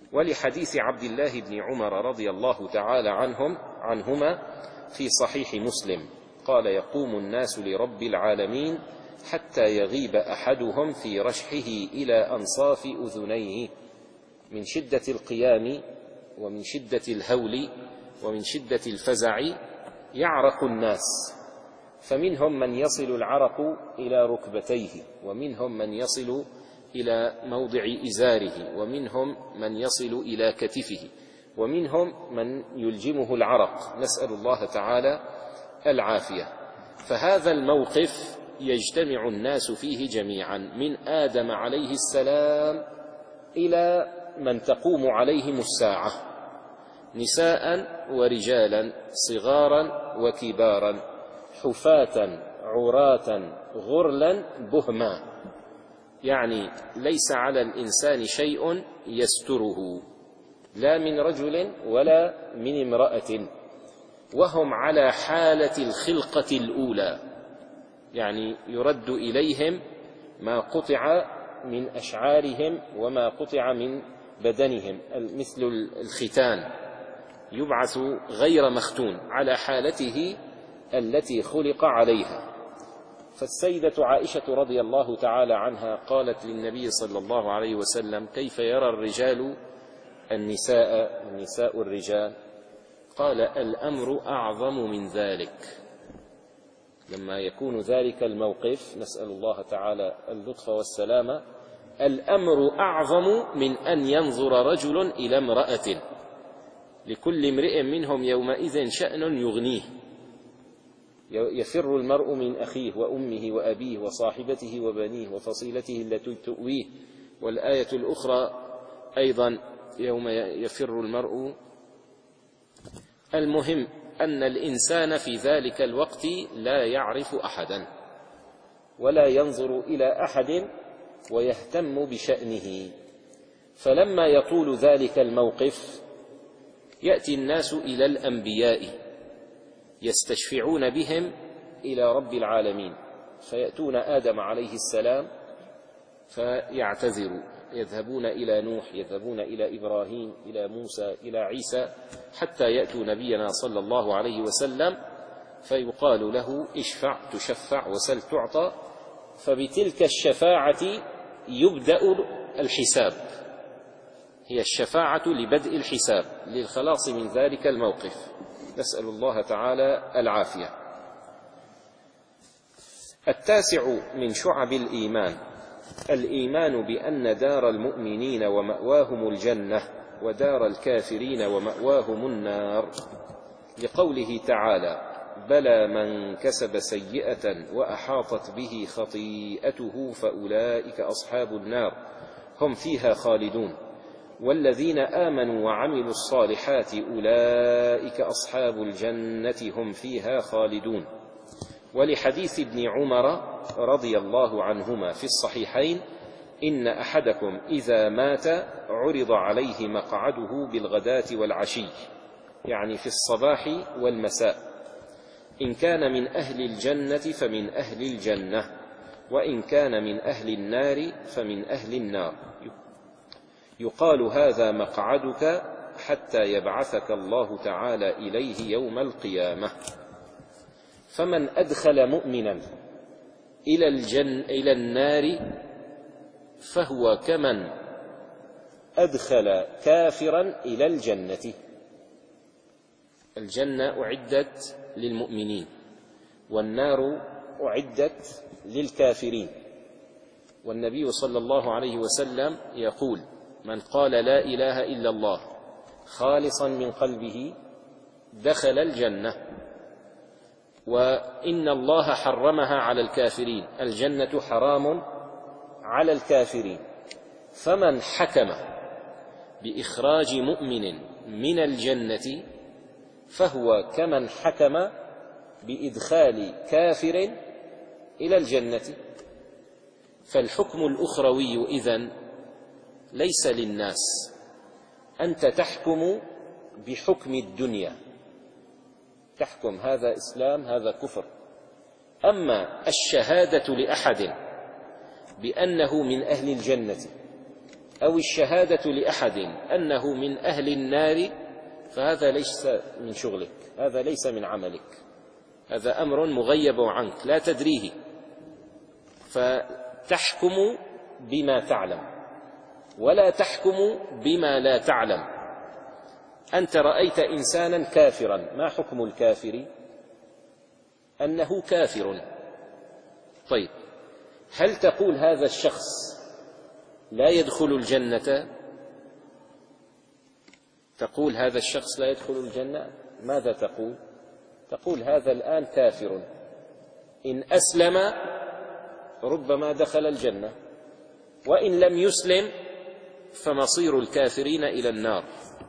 ولحديث عبد الله بن عمر رضي الله تعالى عنهم عنهما في صحيح مسلم قال: يقوم الناس لرب العالمين حتى يغيب أحدهم في رشحه إلى أنصاف أذنيه، من شدة القيام ومن شدة الهول ومن شدة الفزع يعرق الناس، فمنهم من يصل العرق إلى ركبتيه، ومنهم من يصل إلى موضع إزاره، ومنهم من يصل إلى كتفه، ومنهم من يلجمه العرق، نسأل الله تعالى العافية. فهذا الموقف يجتمع الناس فيه جميعا من آدم عليه السلام إلى من تقوم عليهم الساعة، نساء ورجالا، صغارا وكبارا، حفاة عراة غرلا بهما، يعني ليس على الإنسان شيء يستره، لا من رجل ولا من امرأة، وهم على حالة الخلقة الأولى، يعني يرد إليهم ما قطع من أشعارهم وما قطع من بدنهم، مثل الختان، يبعث غير مختون على حالته التي خلق عليها. فالسيدة عائشة رضي الله تعالى عنها قالت للنبي صلى الله عليه وسلم: كيف يرى الرجال النساء والنساء الرجال؟ قال: الأمر أعظم من ذلك. لما يكون ذلك الموقف، نسأل الله تعالى اللطف والسلامة، الأمر أعظم من أن ينظر رجل إلى امرأة، لكل امرئ منهم يومئذ شأن يغنيه، يفر المرء من أخيه وأمه وأبيه وصاحبته وبنيه وفصيلته التي تؤويه، والآية الأخرى أيضا يوم يفر المرء. المهم أن الإنسان في ذلك الوقت لا يعرف أحدا ولا ينظر إلى أحد ويهتم بشأنه، فلما يطول ذلك الموقف يأتي الناس إلى الأنبياء يستشفعون بهم إلى رب العالمين، فيأتون آدم عليه السلام فيعتذروا، يذهبون إلى نوح، يذهبون إلى إبراهيم، إلى موسى، إلى عيسى، حتى يأتوا نبينا صلى الله عليه وسلم فيقال له: اشفع تشفع وسل تعطى. فبتلك الشفاعة يبدأ الحساب، هي الشفاعة لبدء الحساب للخلاص من ذلك الموقف، نسأل الله تعالى العافية. التاسع من شعب الإيمان الإيمان بأن دار المؤمنين ومأواهم الجنة ودار الكافرين ومأواهم النار، لقوله تعالى: بلى من كسب سيئة وأحاطت به خطيئته فأولئك أصحاب النار هم فيها خالدون، والذين آمنوا وعملوا الصالحات أولئك أصحاب الجنة هم فيها خالدون. ولحديث ابن عمر رضي الله عنهما في الصحيحين: إن أحدكم إذا مات عرض عليه مقعده بالغداة والعشي، يعني في الصباح والمساء، إن كان من أهل الجنة فمن أهل الجنة، وإن كان من أهل النار فمن أهل النار، يقال: هذا مقعدك حتى يبعثك الله تعالى إليه يوم القيامة. فمن أدخل مؤمنا إلى الجن إلى النار فهو كمن أدخل كافرا إلى الجنة. الجنة أعدت للمؤمنين، والنار أعدت للكافرين. والنبي صلى الله عليه وسلم يقول: من قال لا إله إلا الله خالصا من قلبه دخل الجنة، وإن الله حرمها على الكافرين، الجنة حرام على الكافرين. فمن حكم بإخراج مؤمن من الجنة فهو كمن حكم بإدخال كافر إلى الجنة. فالحكم الأخروي إذن ليس للناس، أنت تحكم بحكم الدنيا، تحكم هذا إسلام هذا كفر. أما الشهادة لأحد بأنه من أهل الجنة أو الشهادة لأحد أنه من أهل النار فهذا ليس من شغلك، هذا ليس من عملك، هذا أمر مغيب عنك لا تدريه، فتحكم بما تعلم ولا تحكم بما لا تعلم. أنت رأيت إنسانا كافرا، ما حكم الكافر؟ أنه كافر. طيب، هل تقول هذا الشخص لا يدخل الجنة؟ تقول هذا الشخص لا يدخل الجنة؟ ماذا تقول؟ تقول هذا الآن كافر، إن أسلم ربما دخل الجنة، وإن لم يسلم فمصير الكافرين إلى النار.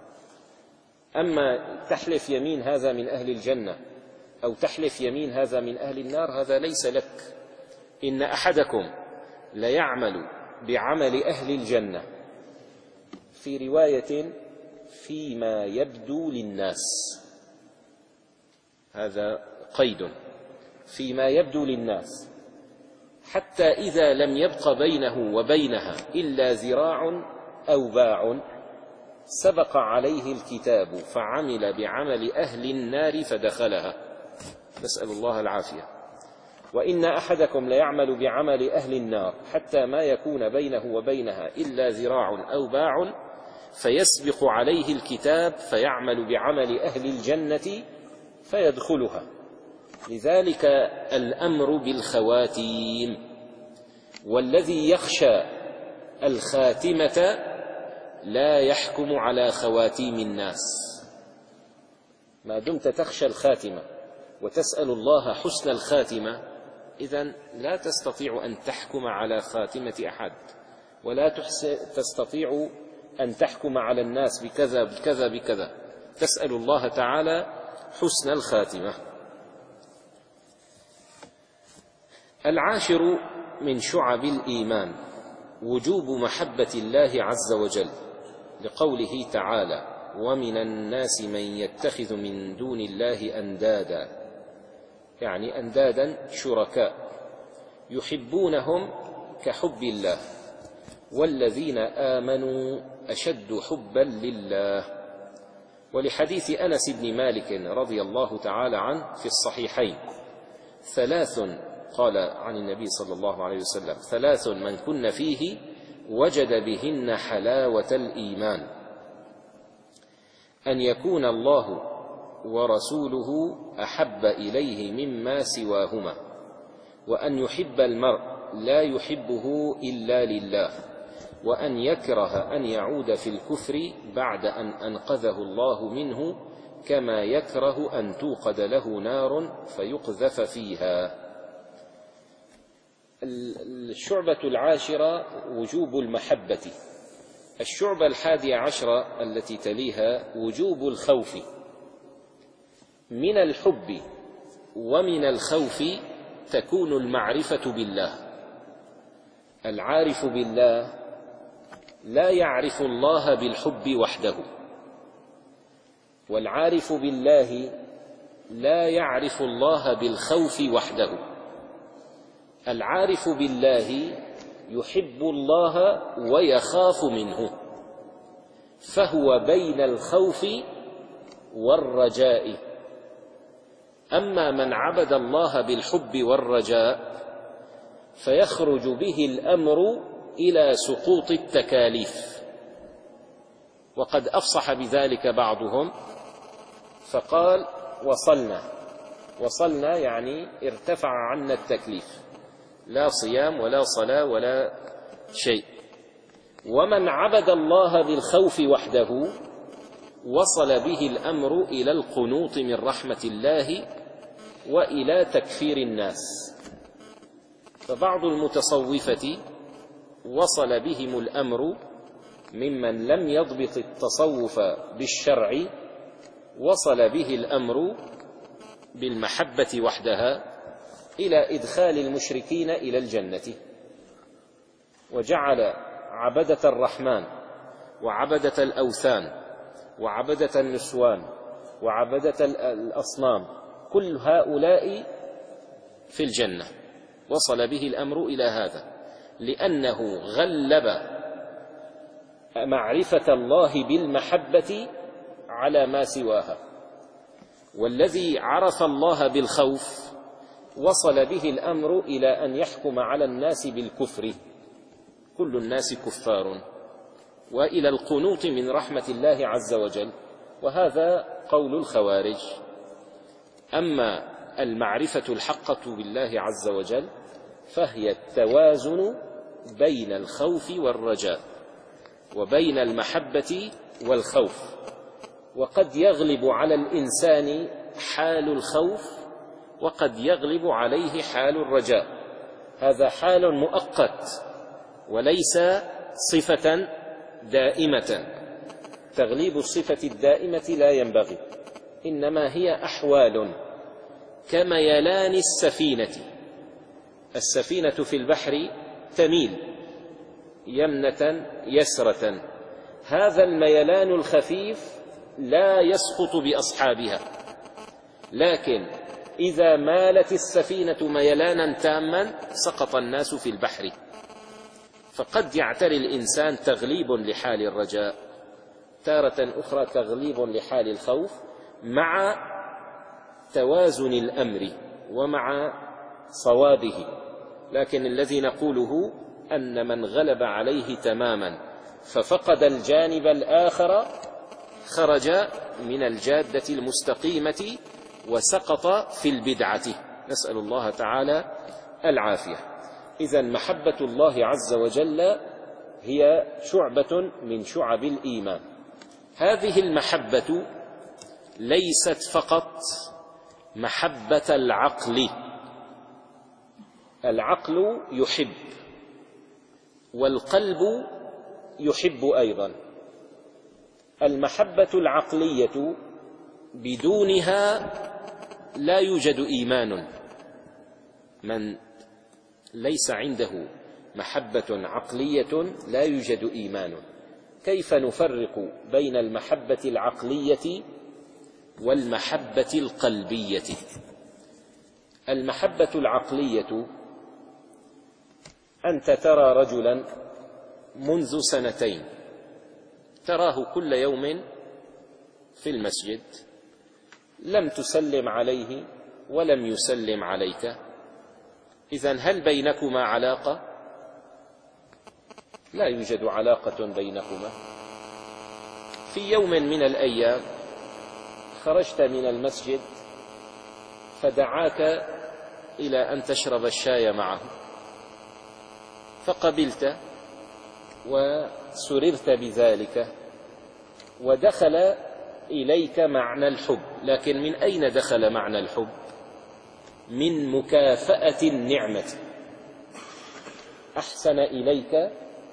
أما تحلف يمين هذا من أهل الجنة أو تحلف يمين هذا من أهل النار، هذا ليس لك. إن أحدكم ليعمل بعمل أهل الجنة، في رواية فيما يبدو للناس، هذا قيد، فيما يبدو للناس، حتى إذا لم يبق بينه وبينها إلا ذراع أو باع سبق عليه الكتاب فعمل بعمل أهل النار فدخلها، نسأل الله العافية. وإن أحدكم ليعمل بعمل أهل النار حتى ما يكون بينه وبينها إلا ذراع أو باع فيسبق عليه الكتاب فيعمل بعمل أهل الجنة فيدخلها. لذلك الأمر بالخواتيم، والذي يخشى الخاتمة لا يحكم على خواتيم الناس. ما دمت تخشى الخاتمة وتسأل الله حسن الخاتمة، إذن لا تستطيع أن تحكم على خاتمة أحد، ولا تستطيع أن تحكم على الناس بكذا بكذا بكذا، تسأل الله تعالى حسن الخاتمة. العاشر من شعب الإيمان وجوب محبة الله عز وجل، لقوله تعالى: ومن الناس من يتخذ من دون الله أندادا، يعني أندادا شركاء يحبونهم كحب الله، والذين آمنوا أشد حبا لله. ولحديث أنس بن مالك رضي الله تعالى عنه في الصحيحين: ثلاث، قال عن النبي صلى الله عليه وسلم: ثلاث من كن فيه وجد بهن حلاوة الإيمان: أن يكون الله ورسوله أحب إليه مما سواهما، وأن يحب المرء لا يحبه إلا لله، وأن يكره أن يعود في الكفر بعد أن أنقذه الله منه، كما يكره أن توقد له نار فيقذف فيها. الشعبة العاشرة وجوب المحبة. الشعبة الحادية عشرة التي تليها وجوب الخوف. من الحب ومن الخوف تكون المعرفة بالله. العارف بالله لا يعرف الله بالحب وحده، والعارف بالله لا يعرف الله بالخوف وحده. العارف بالله يحب الله ويخاف منه، فهو بين الخوف والرجاء. أما من عبد الله بالحب والرجاء فيخرج به الأمر إلى سقوط التكاليف، وقد أفصح بذلك بعضهم فقال: وصلنا. وصلنا يعني ارتفع عنا التكليف، لا صيام ولا صلاة ولا شيء. ومن عبد الله بالخوف وحده وصل به الأمر إلى القنوط من رحمة الله وإلى تكفير الناس. فبعض المتصوفة وصل بهم الأمر ممن لم يضبط التصوف بالشرع، وصل به الأمر بالمحبة وحدها إلى إدخال المشركين إلى الجنة، وجعل عبدة الرحمن وعبدة الأوثان وعبدة النسوان وعبدة الأصنام كل هؤلاء في الجنة. وصل به الأمر إلى هذا، لأنه غلب معرفة الله بالمحبة على ما سواها. والذي عرف الله بالخوف وصل به الأمر إلى أن يحكم على الناس بالكفر، كل الناس كفار، وإلى القنوط من رحمة الله عز وجل، وهذا قول الخوارج. أما المعرفة الحقة بالله عز وجل فهي التوازن بين الخوف والرجاء وبين المحبة والخوف. وقد يغلب على الإنسان حال الخوف وقد يغلب عليه حال الرجاء، هذا حال مؤقت وليس صفة دائمة. تغليب الصفة الدائمة لا ينبغي، إنما هي أحوال كميلان السفينة. السفينة في البحر تميل يمنة يسرة، هذا الميلان الخفيف لا يسقط بأصحابها، لكن إذا مالت السفينة ميلانا تاما سقط الناس في البحر. فقد يعتري الإنسان تغليب لحال الرجاء، تارة أخرى تغليب لحال الخوف، مع توازن الأمر ومع صوابه. لكن الذي نقوله أن من غلب عليه تماما ففقد الجانب الآخر خرج من الجادة المستقيمة وسقط في البدعة، نسأل الله تعالى العافية. إذن محبة الله عز وجل هي شعبة من شعب الإيمان. هذه المحبة ليست فقط محبة العقل، العقل يحب والقلب يحب أيضا. المحبة العقلية بدونها لا يوجد إيمان. من ليس عنده محبة عقلية لا يوجد إيمان. كيف نفرق بين المحبة العقلية والمحبة القلبية؟ المحبة العقلية أنت ترى رجلا منذ سنتين، تراه كل يوم في المسجد، لم تسلم عليه ولم يسلم عليك، إذن هل بينكما علاقة؟ لا يوجد علاقة بينكما. في يوم من الأيام خرجت من المسجد فدعاك إلى أن تشرب الشاي معه، فقبلت وسررت بذلك، ودخل إليك معنى الحب. لكن من أين دخل معنى الحب؟ من مكافأة النعمة. أحسن إليك،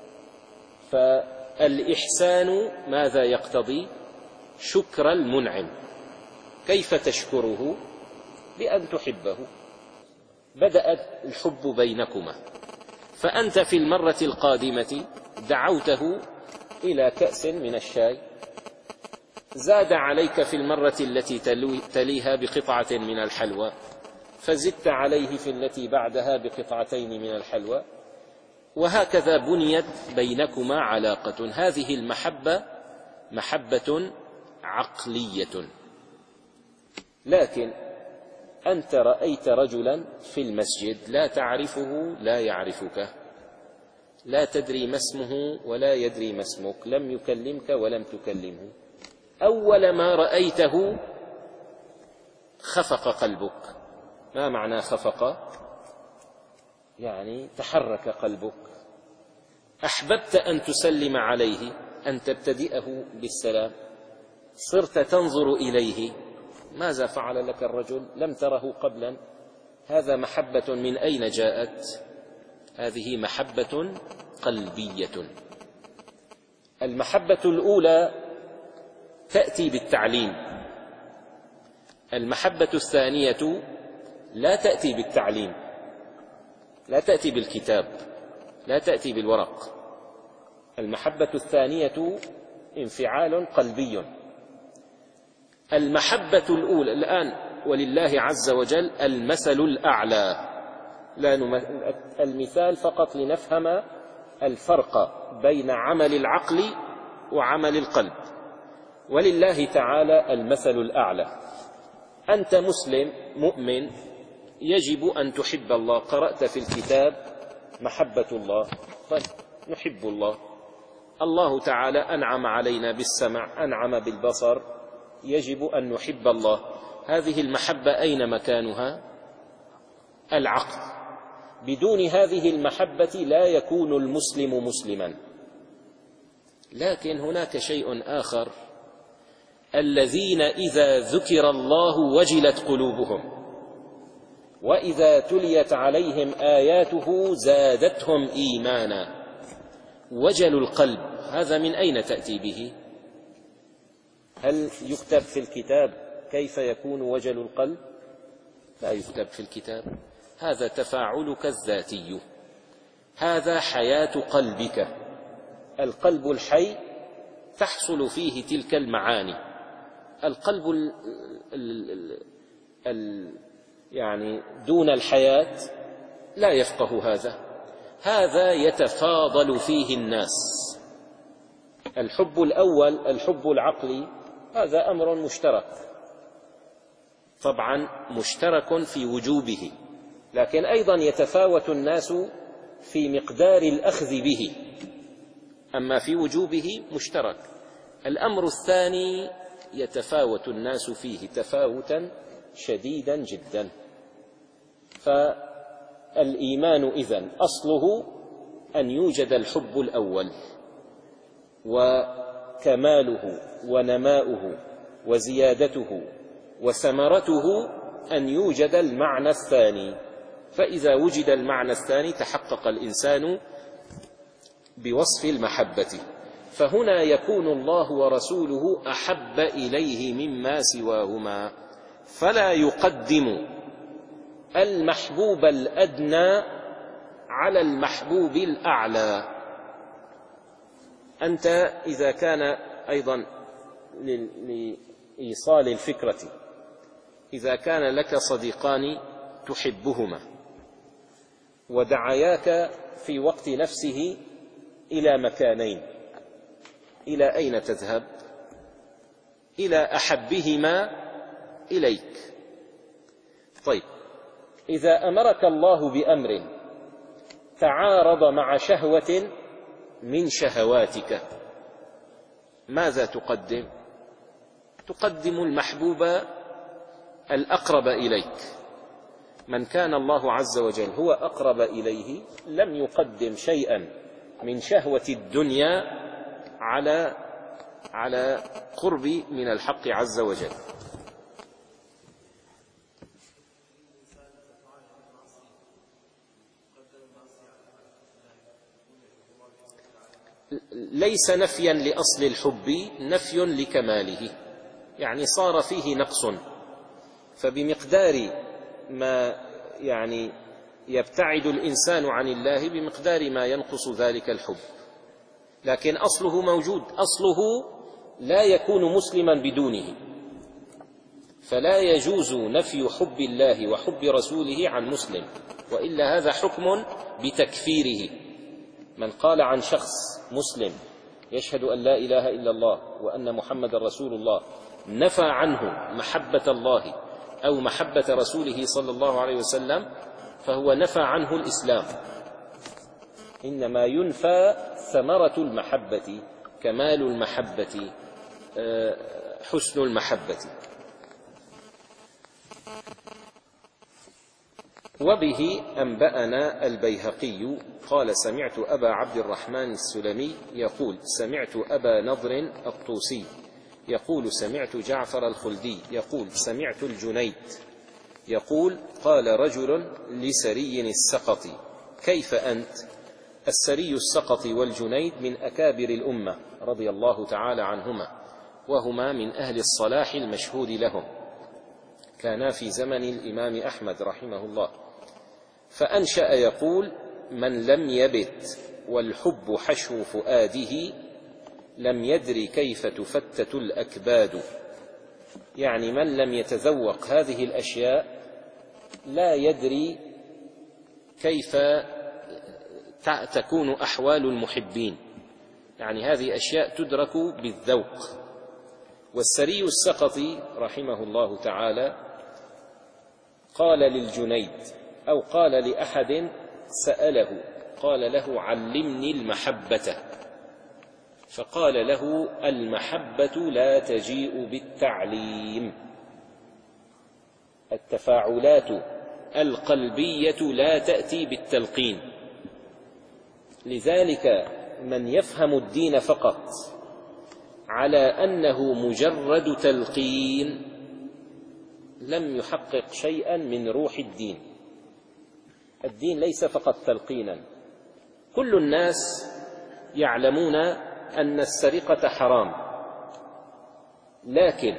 فالإحسان ماذا يقتضي؟ شكر المنعم. كيف تشكره؟ بأن تحبه. بدأ الحب بينكما، فأنت في المرة القادمة دعوته إلى كأس من الشاي، زاد عليك في المرة التي تليها بقطعة من الحلوى، فزدت عليه في التي بعدها بقطعتين من الحلوى، وهكذا بنيت بينكما علاقة. هذه المحبة محبة عقلية. لكن أنت رأيت رجلا في المسجد لا تعرفه لا يعرفك، لا تدري ما اسمه ولا يدري ما اسمك، لم يكلمك ولم تكلمه، أول ما رأيته خفق قلبك. ما معنى خفق؟ يعني تحرك قلبك، أحببت أن تسلم عليه، أن تبتدئه بالسلام، صرت تنظر إليه، ماذا فعل لك الرجل؟ لم تره قبلا. هذا محبة من أين جاءت؟ هذه محبة قلبية. المحبة الأولى تأتي بالتعليم، المحبة الثانية لا تأتي بالتعليم، لا تأتي بالكتاب، لا تأتي بالورق. المحبة الثانية انفعال قلبي. المحبة الأولى الآن ولله عز وجل المثل الأعلى، لا المثال فقط لنفهم الفرق بين عمل العقل وعمل القلب. ولله تعالى المثل الأعلى. أنت مسلم مؤمن، يجب أن تحب الله. قرأت في الكتاب محبة الله، طيب نحب الله. الله تعالى أنعم علينا بالسمع، أنعم بالبصر، يجب أن نحب الله. هذه المحبة أين مكانها؟ العقل. بدون هذه المحبة لا يكون المسلم مسلما. لكن هناك شيء آخر، الذين إذا ذكر الله وجلت قلوبهم وإذا تليت عليهم آياته زادتهم إيمانا. وجل القلب هذا من أين تأتي به؟ هل يكتب في الكتاب كيف يكون وجل القلب؟ لا يكتب في الكتاب. هذا تفاعلك الذاتي، هذا حياة قلبك. القلب الحي تحصل فيه تلك المعاني. القلب ال ال ال يعني دون الحياة لا يفقه هذا. هذا يتفاضل فيه الناس. الحب الأول الحب العقلي هذا أمر مشترك، طبعا مشترك في وجوبه، لكن أيضا يتفاوت الناس في مقدار الأخذ به، أما في وجوبه مشترك. الأمر الثاني يتفاوت الناس فيه تفاوتا شديدا جدا. فالإيمان إذن أصله أن يوجد الحب الأول، وكماله ونماؤه وزيادته وثمرته أن يوجد المعنى الثاني. فإذا وجد المعنى الثاني تحقق الإنسان بوصف المحبة. فهنا يكون الله ورسوله أحب إليه مما سواهما، فلا يقدم المحبوب الأدنى على المحبوب الأعلى. أنت إذا كان أيضا لإيصال الفكرة، إذا كان لك صديقان تحبهما ودعياك في وقت نفسه إلى مكانين، إلى أين تذهب؟ إلى أحبهما إليك. طيب، إذا أمرك الله بأمر تعارض مع شهوة من شهواتك، ماذا تقدم؟ تقدم المحبوب الأقرب إليك. من كان الله عز وجل هو أقرب إليه لم يقدم شيئا من شهوة الدنيا على على قرب من الحق عز وجل. ليس نفيا لأصل الحب، نفي لكماله، يعني صار فيه نقص. فبمقدار ما يعني يبتعد الإنسان عن الله بمقدار ما ينقص ذلك الحب، لكن أصله موجود. أصله لا يكون مسلما بدونه، فلا يجوز نفي حب الله وحب رسوله عن مسلم، وإلا هذا حكم بتكفيره. من قال عن شخص مسلم يشهد أن لا إله إلا الله وأن محمد رسول الله نفى عنه محبة الله أو محبة رسوله صلى الله عليه وسلم فهو نفى عنه الإسلام. إنما ينفى ثمرة المحبة، كمال المحبة، حسن المحبة. وبه أنبأنا البيهقي قال: سمعت أبا عبد الرحمن السلمي يقول: سمعت أبا نضر الطوسي يقول: سمعت جعفر الخلدي يقول: سمعت الجنيد يقول: قال رجل لسري السقطي: كيف أنت؟ السري السقطي والجنيد من أكابر الأمة رضي الله تعالى عنهما، وهما من أهل الصلاح المشهود لهم، كانا في زمن الإمام أحمد رحمه الله. فأنشأ يقول: من لم يبت والحب حشو فؤاده لم يدر كيف تفتت الأكباد. يعني من لم يتذوق هذه الأشياء لا يدري كيف تكون أحوال المحبين. يعني هذه أشياء تدرك بالذوق. والسري السقطي رحمه الله تعالى قال للجنيد أو قال لأحد سأله، قال له: علمني المحبة. فقال له: المحبة لا تجيء بالتعليم، التفاعلات القلبية لا تأتي بالتلقين. لذلك من يفهم الدين فقط على أنه مجرد تلقين لم يحقق شيئا من روح الدين. الدين ليس فقط تلقينا. كل الناس يعلمون أن السرقة حرام، لكن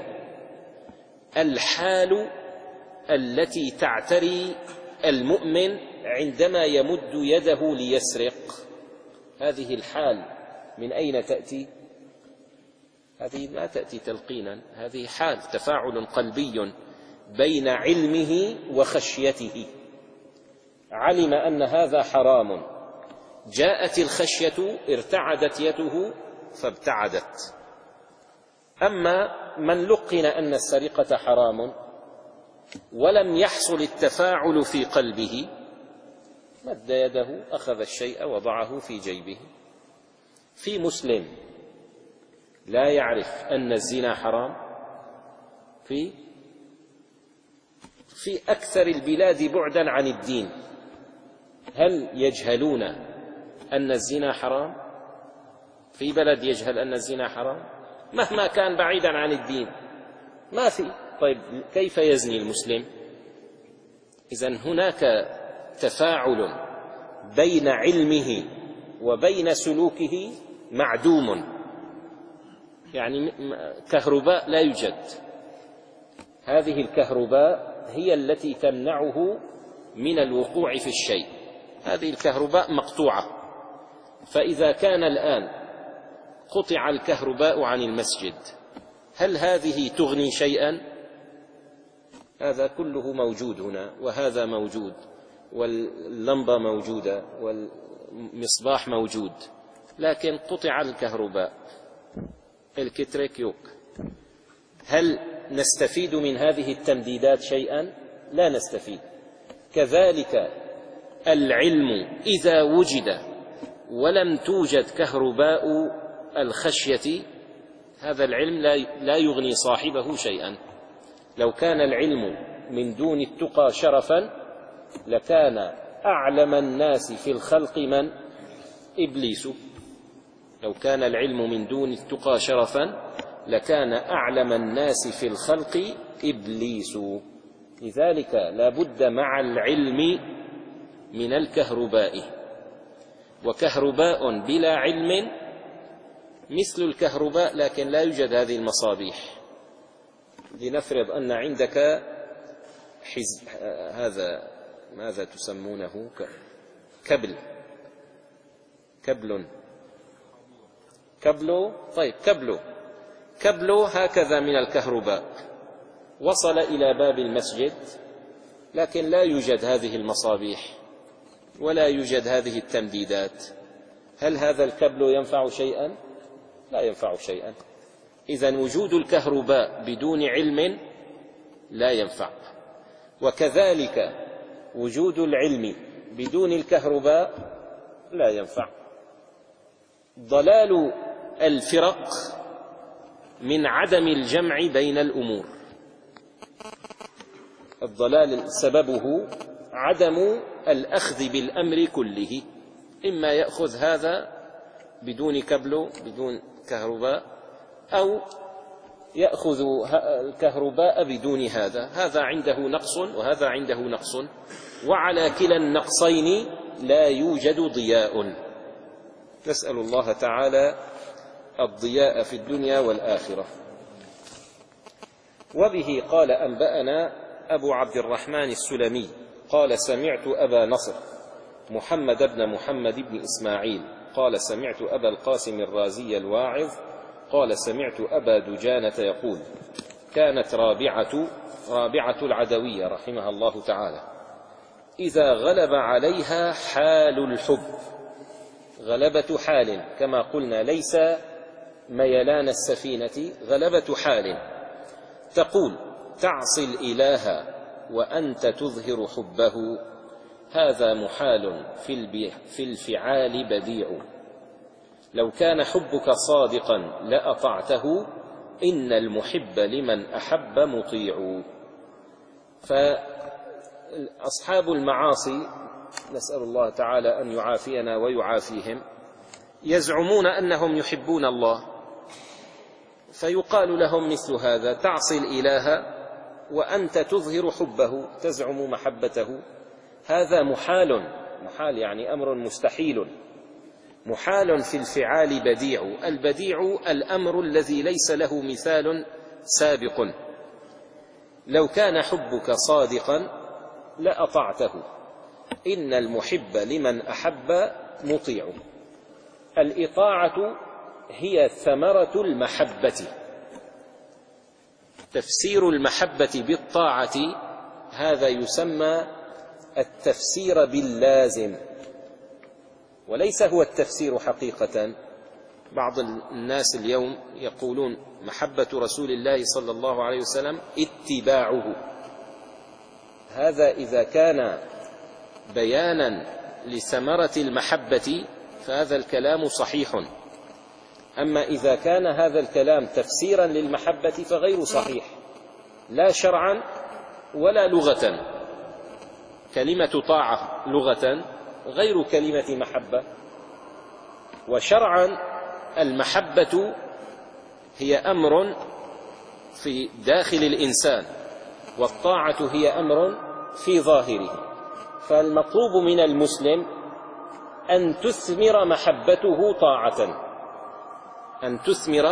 الحال التي تعتري المؤمن عندما يمد يده ليسرق، هذه الحال من أين تأتي؟ هذه لا تأتي تلقينا، هذه حال تفاعل قلبي بين علمه وخشيته. علم أن هذا حرام، جاءت الخشية ارتعدت يده فابتعدت. أما من لقن أن السرقة حرام ولم يحصل التفاعل في قلبه، مد يده، أخذ الشيء وضعه في جيبه. في مسلم لا يعرف أن الزنا حرام؟ في في أكثر البلاد بعدا عن الدين هل يجهلون أن الزنا حرام؟ في بلد يجهل أن الزنا حرام مهما كان بعيدا عن الدين؟ ما في. طيب كيف يزني المسلم؟ إذن هناك تفاعل بين علمه وبين سلوكه معدوم، يعني كهرباء لا يوجد. هذه الكهرباء هي التي تمنعه من الوقوع في الشيء، هذه الكهرباء مقطوعة. فإذا كان الآن قطع الكهرباء عن المسجد، هل هذه تغني شيئا؟ هذا كله موجود هنا، وهذا موجود، واللمبة موجودة، والمصباح موجود، لكن قطع الكهرباء، الكتريك يوك. هل نستفيد من هذه التمديدات شيئا؟ لا نستفيد. كذلك العلم إذا وجد ولم توجد كهرباء الخشية، هذا العلم لا يغني صاحبه شيئا. لو كان العلم من دون التقى شرفا لكان أعلم الناس في الخلق من؟ إبليس. لو كان العلم من دون التقى شرفا لكان أعلم الناس في الخلق إبليس. لذلك لا بد مع العلم من الكهرباء، وكهرباء بلا علم مثل الكهرباء لكن لا يوجد هذه المصابيح. لنفرض أن عندك حزب، هذا ماذا تسمونه؟ كبل كبل كبل طيب كبل كبل هكذا من الكهرباء وصل إلى باب المسجد، لكن لا يوجد هذه المصابيح ولا يوجد هذه التمديدات. هل هذا الكبل ينفع شيئا؟ لا ينفع شيئا. إذن وجود الكهرباء بدون علم لا ينفع، وكذلك وجود العلم بدون الكهرباء لا ينفع. ضلال الفرق من عدم الجمع بين الأمور. الضلال سببه عدم الأخذ بالأمر كله، إما يأخذ هذا بدون كبل بدون كهرباء، أو يأخذ الكهرباء بدون هذا. هذا عنده نقص وهذا عنده نقص، وعلى كلا النقصين لا يوجد ضياء. نسأل الله تعالى الضياء في الدنيا والآخرة. وبه قال أنبأنا أبو عبد الرحمن السلمي قال سمعت أبا نصر محمد بن محمد بن إسماعيل قال سمعت أبا القاسم الرازي الواعظ قال سمعت أبا دجانة يقول كانت رابعة رابعة العدوية رحمها الله تعالى إذا غلب عليها حال الحب، غلبة حال، كما قلنا ليس ميلان السفينة، غلبة حال. تقول: تعصي الإله وأنت تظهر حبه، هذا محال في الفعال بديع. لو كان حبك صادقا لأطعته، إن المحب لمن أحب مطيع. فأصحاب المعاصي، نسأل الله تعالى أن يعافينا ويعافيهم، يزعمون أنهم يحبون الله، فيقال لهم مثل هذا: تعصي الإله وأنت تظهر حبه، تزعم محبته، هذا محال. محال يعني أمر مستحيل. محال في الفعال بديع. البديع الأمر الذي ليس له مثال سابق. لو كان حبك صادقا لأطعته، إن المحب لمن أحب مطيع. الإطاعة هي ثمرة المحبة. تفسير المحبة بالطاعة هذا يسمى التفسير باللازم، وليس هو التفسير حقيقة. بعض الناس اليوم يقولون محبة رسول الله صلى الله عليه وسلم اتباعه. هذا إذا كان بيانا لثمرة المحبة فهذا الكلام صحيح، أما إذا كان هذا الكلام تفسيرا للمحبة فغير صحيح، لا شرعا ولا لغة. كلمة طاعة لغة غير كلمة محبة، وشرعا المحبة هي أمر في داخل الإنسان، والطاعة هي أمر في ظاهره. فالمطلوب من المسلم أن تثمر محبته طاعة، أن تثمر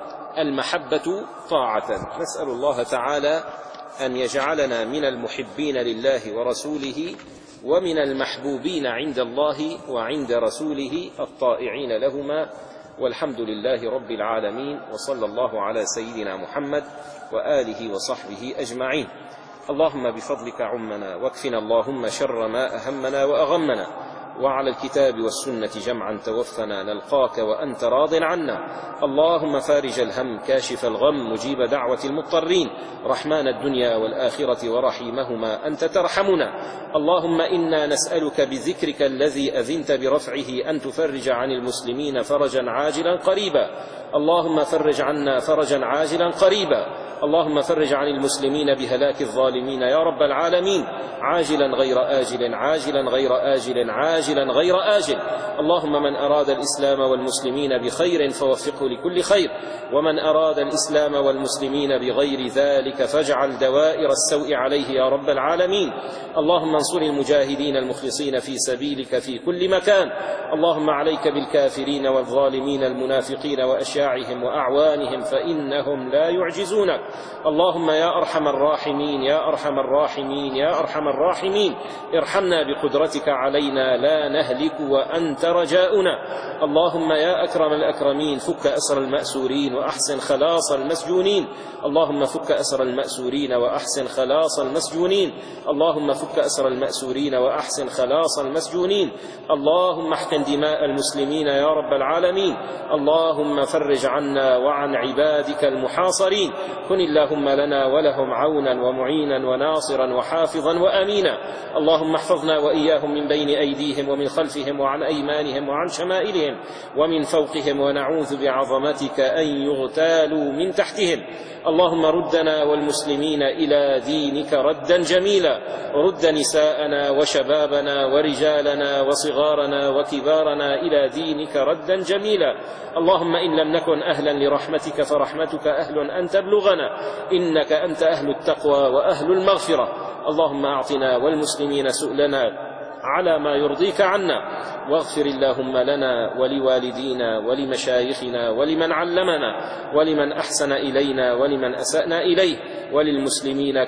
المحبة طاعة. نسأل الله تعالى أن يجعلنا من المحبين لله ورسوله، ومن المحبوبين عند الله وعند رسوله الطائعين لهما. والحمد لله رب العالمين، وصلى الله على سيدنا محمد وآله وصحبه أجمعين. اللهم بفضلك عمنا، واكفنا اللهم شر ما أهمنا وأغمنا، وعلى الكتاب والسنة جمعا توفنا نلقاك وأنت راض عنا. اللهم فارج الهم كاشف الغم مجيب دعوة المضطرين، رحمن الدنيا والآخرة ورحيمهما، أنت ترحمنا. اللهم إنا نسألك بذكرك الذي أذنت برفعه أن تفرج عن المسلمين فرجا عاجلا قريبا. اللهم فرج عنا فرجا عاجلا قريبا. اللهم فرج عن المسلمين بهلاك الظالمين يا رب العالمين، عاجلا غير آجل، عاجلا غير آجل، عاجلا غير آجل. اللهم من أراد الإسلام والمسلمين بخير فوفقه لكل خير، ومن أراد الإسلام والمسلمين بغير ذلك فاجعل دوائر السوء عليه يا رب العالمين. اللهم انصر المجاهدين المخلصين في سبيلك في كل مكان. اللهم عليك بالكافرين والظالمين المنافقين وأشياعهم وأعوانهم، فإنهم لا يعجزونك. اللهم يا أرحم الراحمين، يا أرحم الراحمين، يا أرحم الراحمين، ارحمنا بقدرتك علينا لا نهلك وأنت رجاؤنا. اللهم يا أكرم الأكرمين، فك أسر المأسورين وأحسن خلاص المسجونين. اللهم فك أسر المأسورين وأحسن خلاص المسجونين. اللهم فك أسر المأسورين وأحسن خلاص المسجونين. اللهم احقن دماء المسلمين يا رب العالمين. اللهم فرج عنا وعن عبادك المحاصرين. كن اللهم لنا ولهم عونا ومعينا وناصرا وحافظا وأمينا. اللهم احفظنا وإياهم من بين أيديهم ومن خلفهم وعن أيمانهم وعن شمائلهم ومن فوقهم، ونعوذ بعظمتك أن يغتالوا من تحتهم. اللهم ردنا والمسلمين إلى دينك ردا جميلا. رد نساءنا وشبابنا ورجالنا وصغارنا وكبارنا إلى دينك ردا جميلا. اللهم إن لم نكن أهلا لرحمتك فرحمتك أهل أن تبلغنا، إنك أنت أهل التقوى وأهل المغفرة. اللهم أعطنا والمسلمين سؤلنا على ما يرضيك عنا، واغفر اللهم لنا ولوالدينا ولمشايخنا ولمن علمنا ولمن أحسن إلينا ولمن أسأنا إليه، وللمسلمين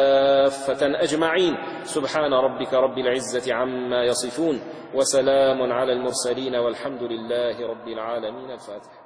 كافة أجمعين. سبحان ربك رب العزة عما يصفون، وسلام على المرسلين، والحمد لله رب العالمين. الفاتحة.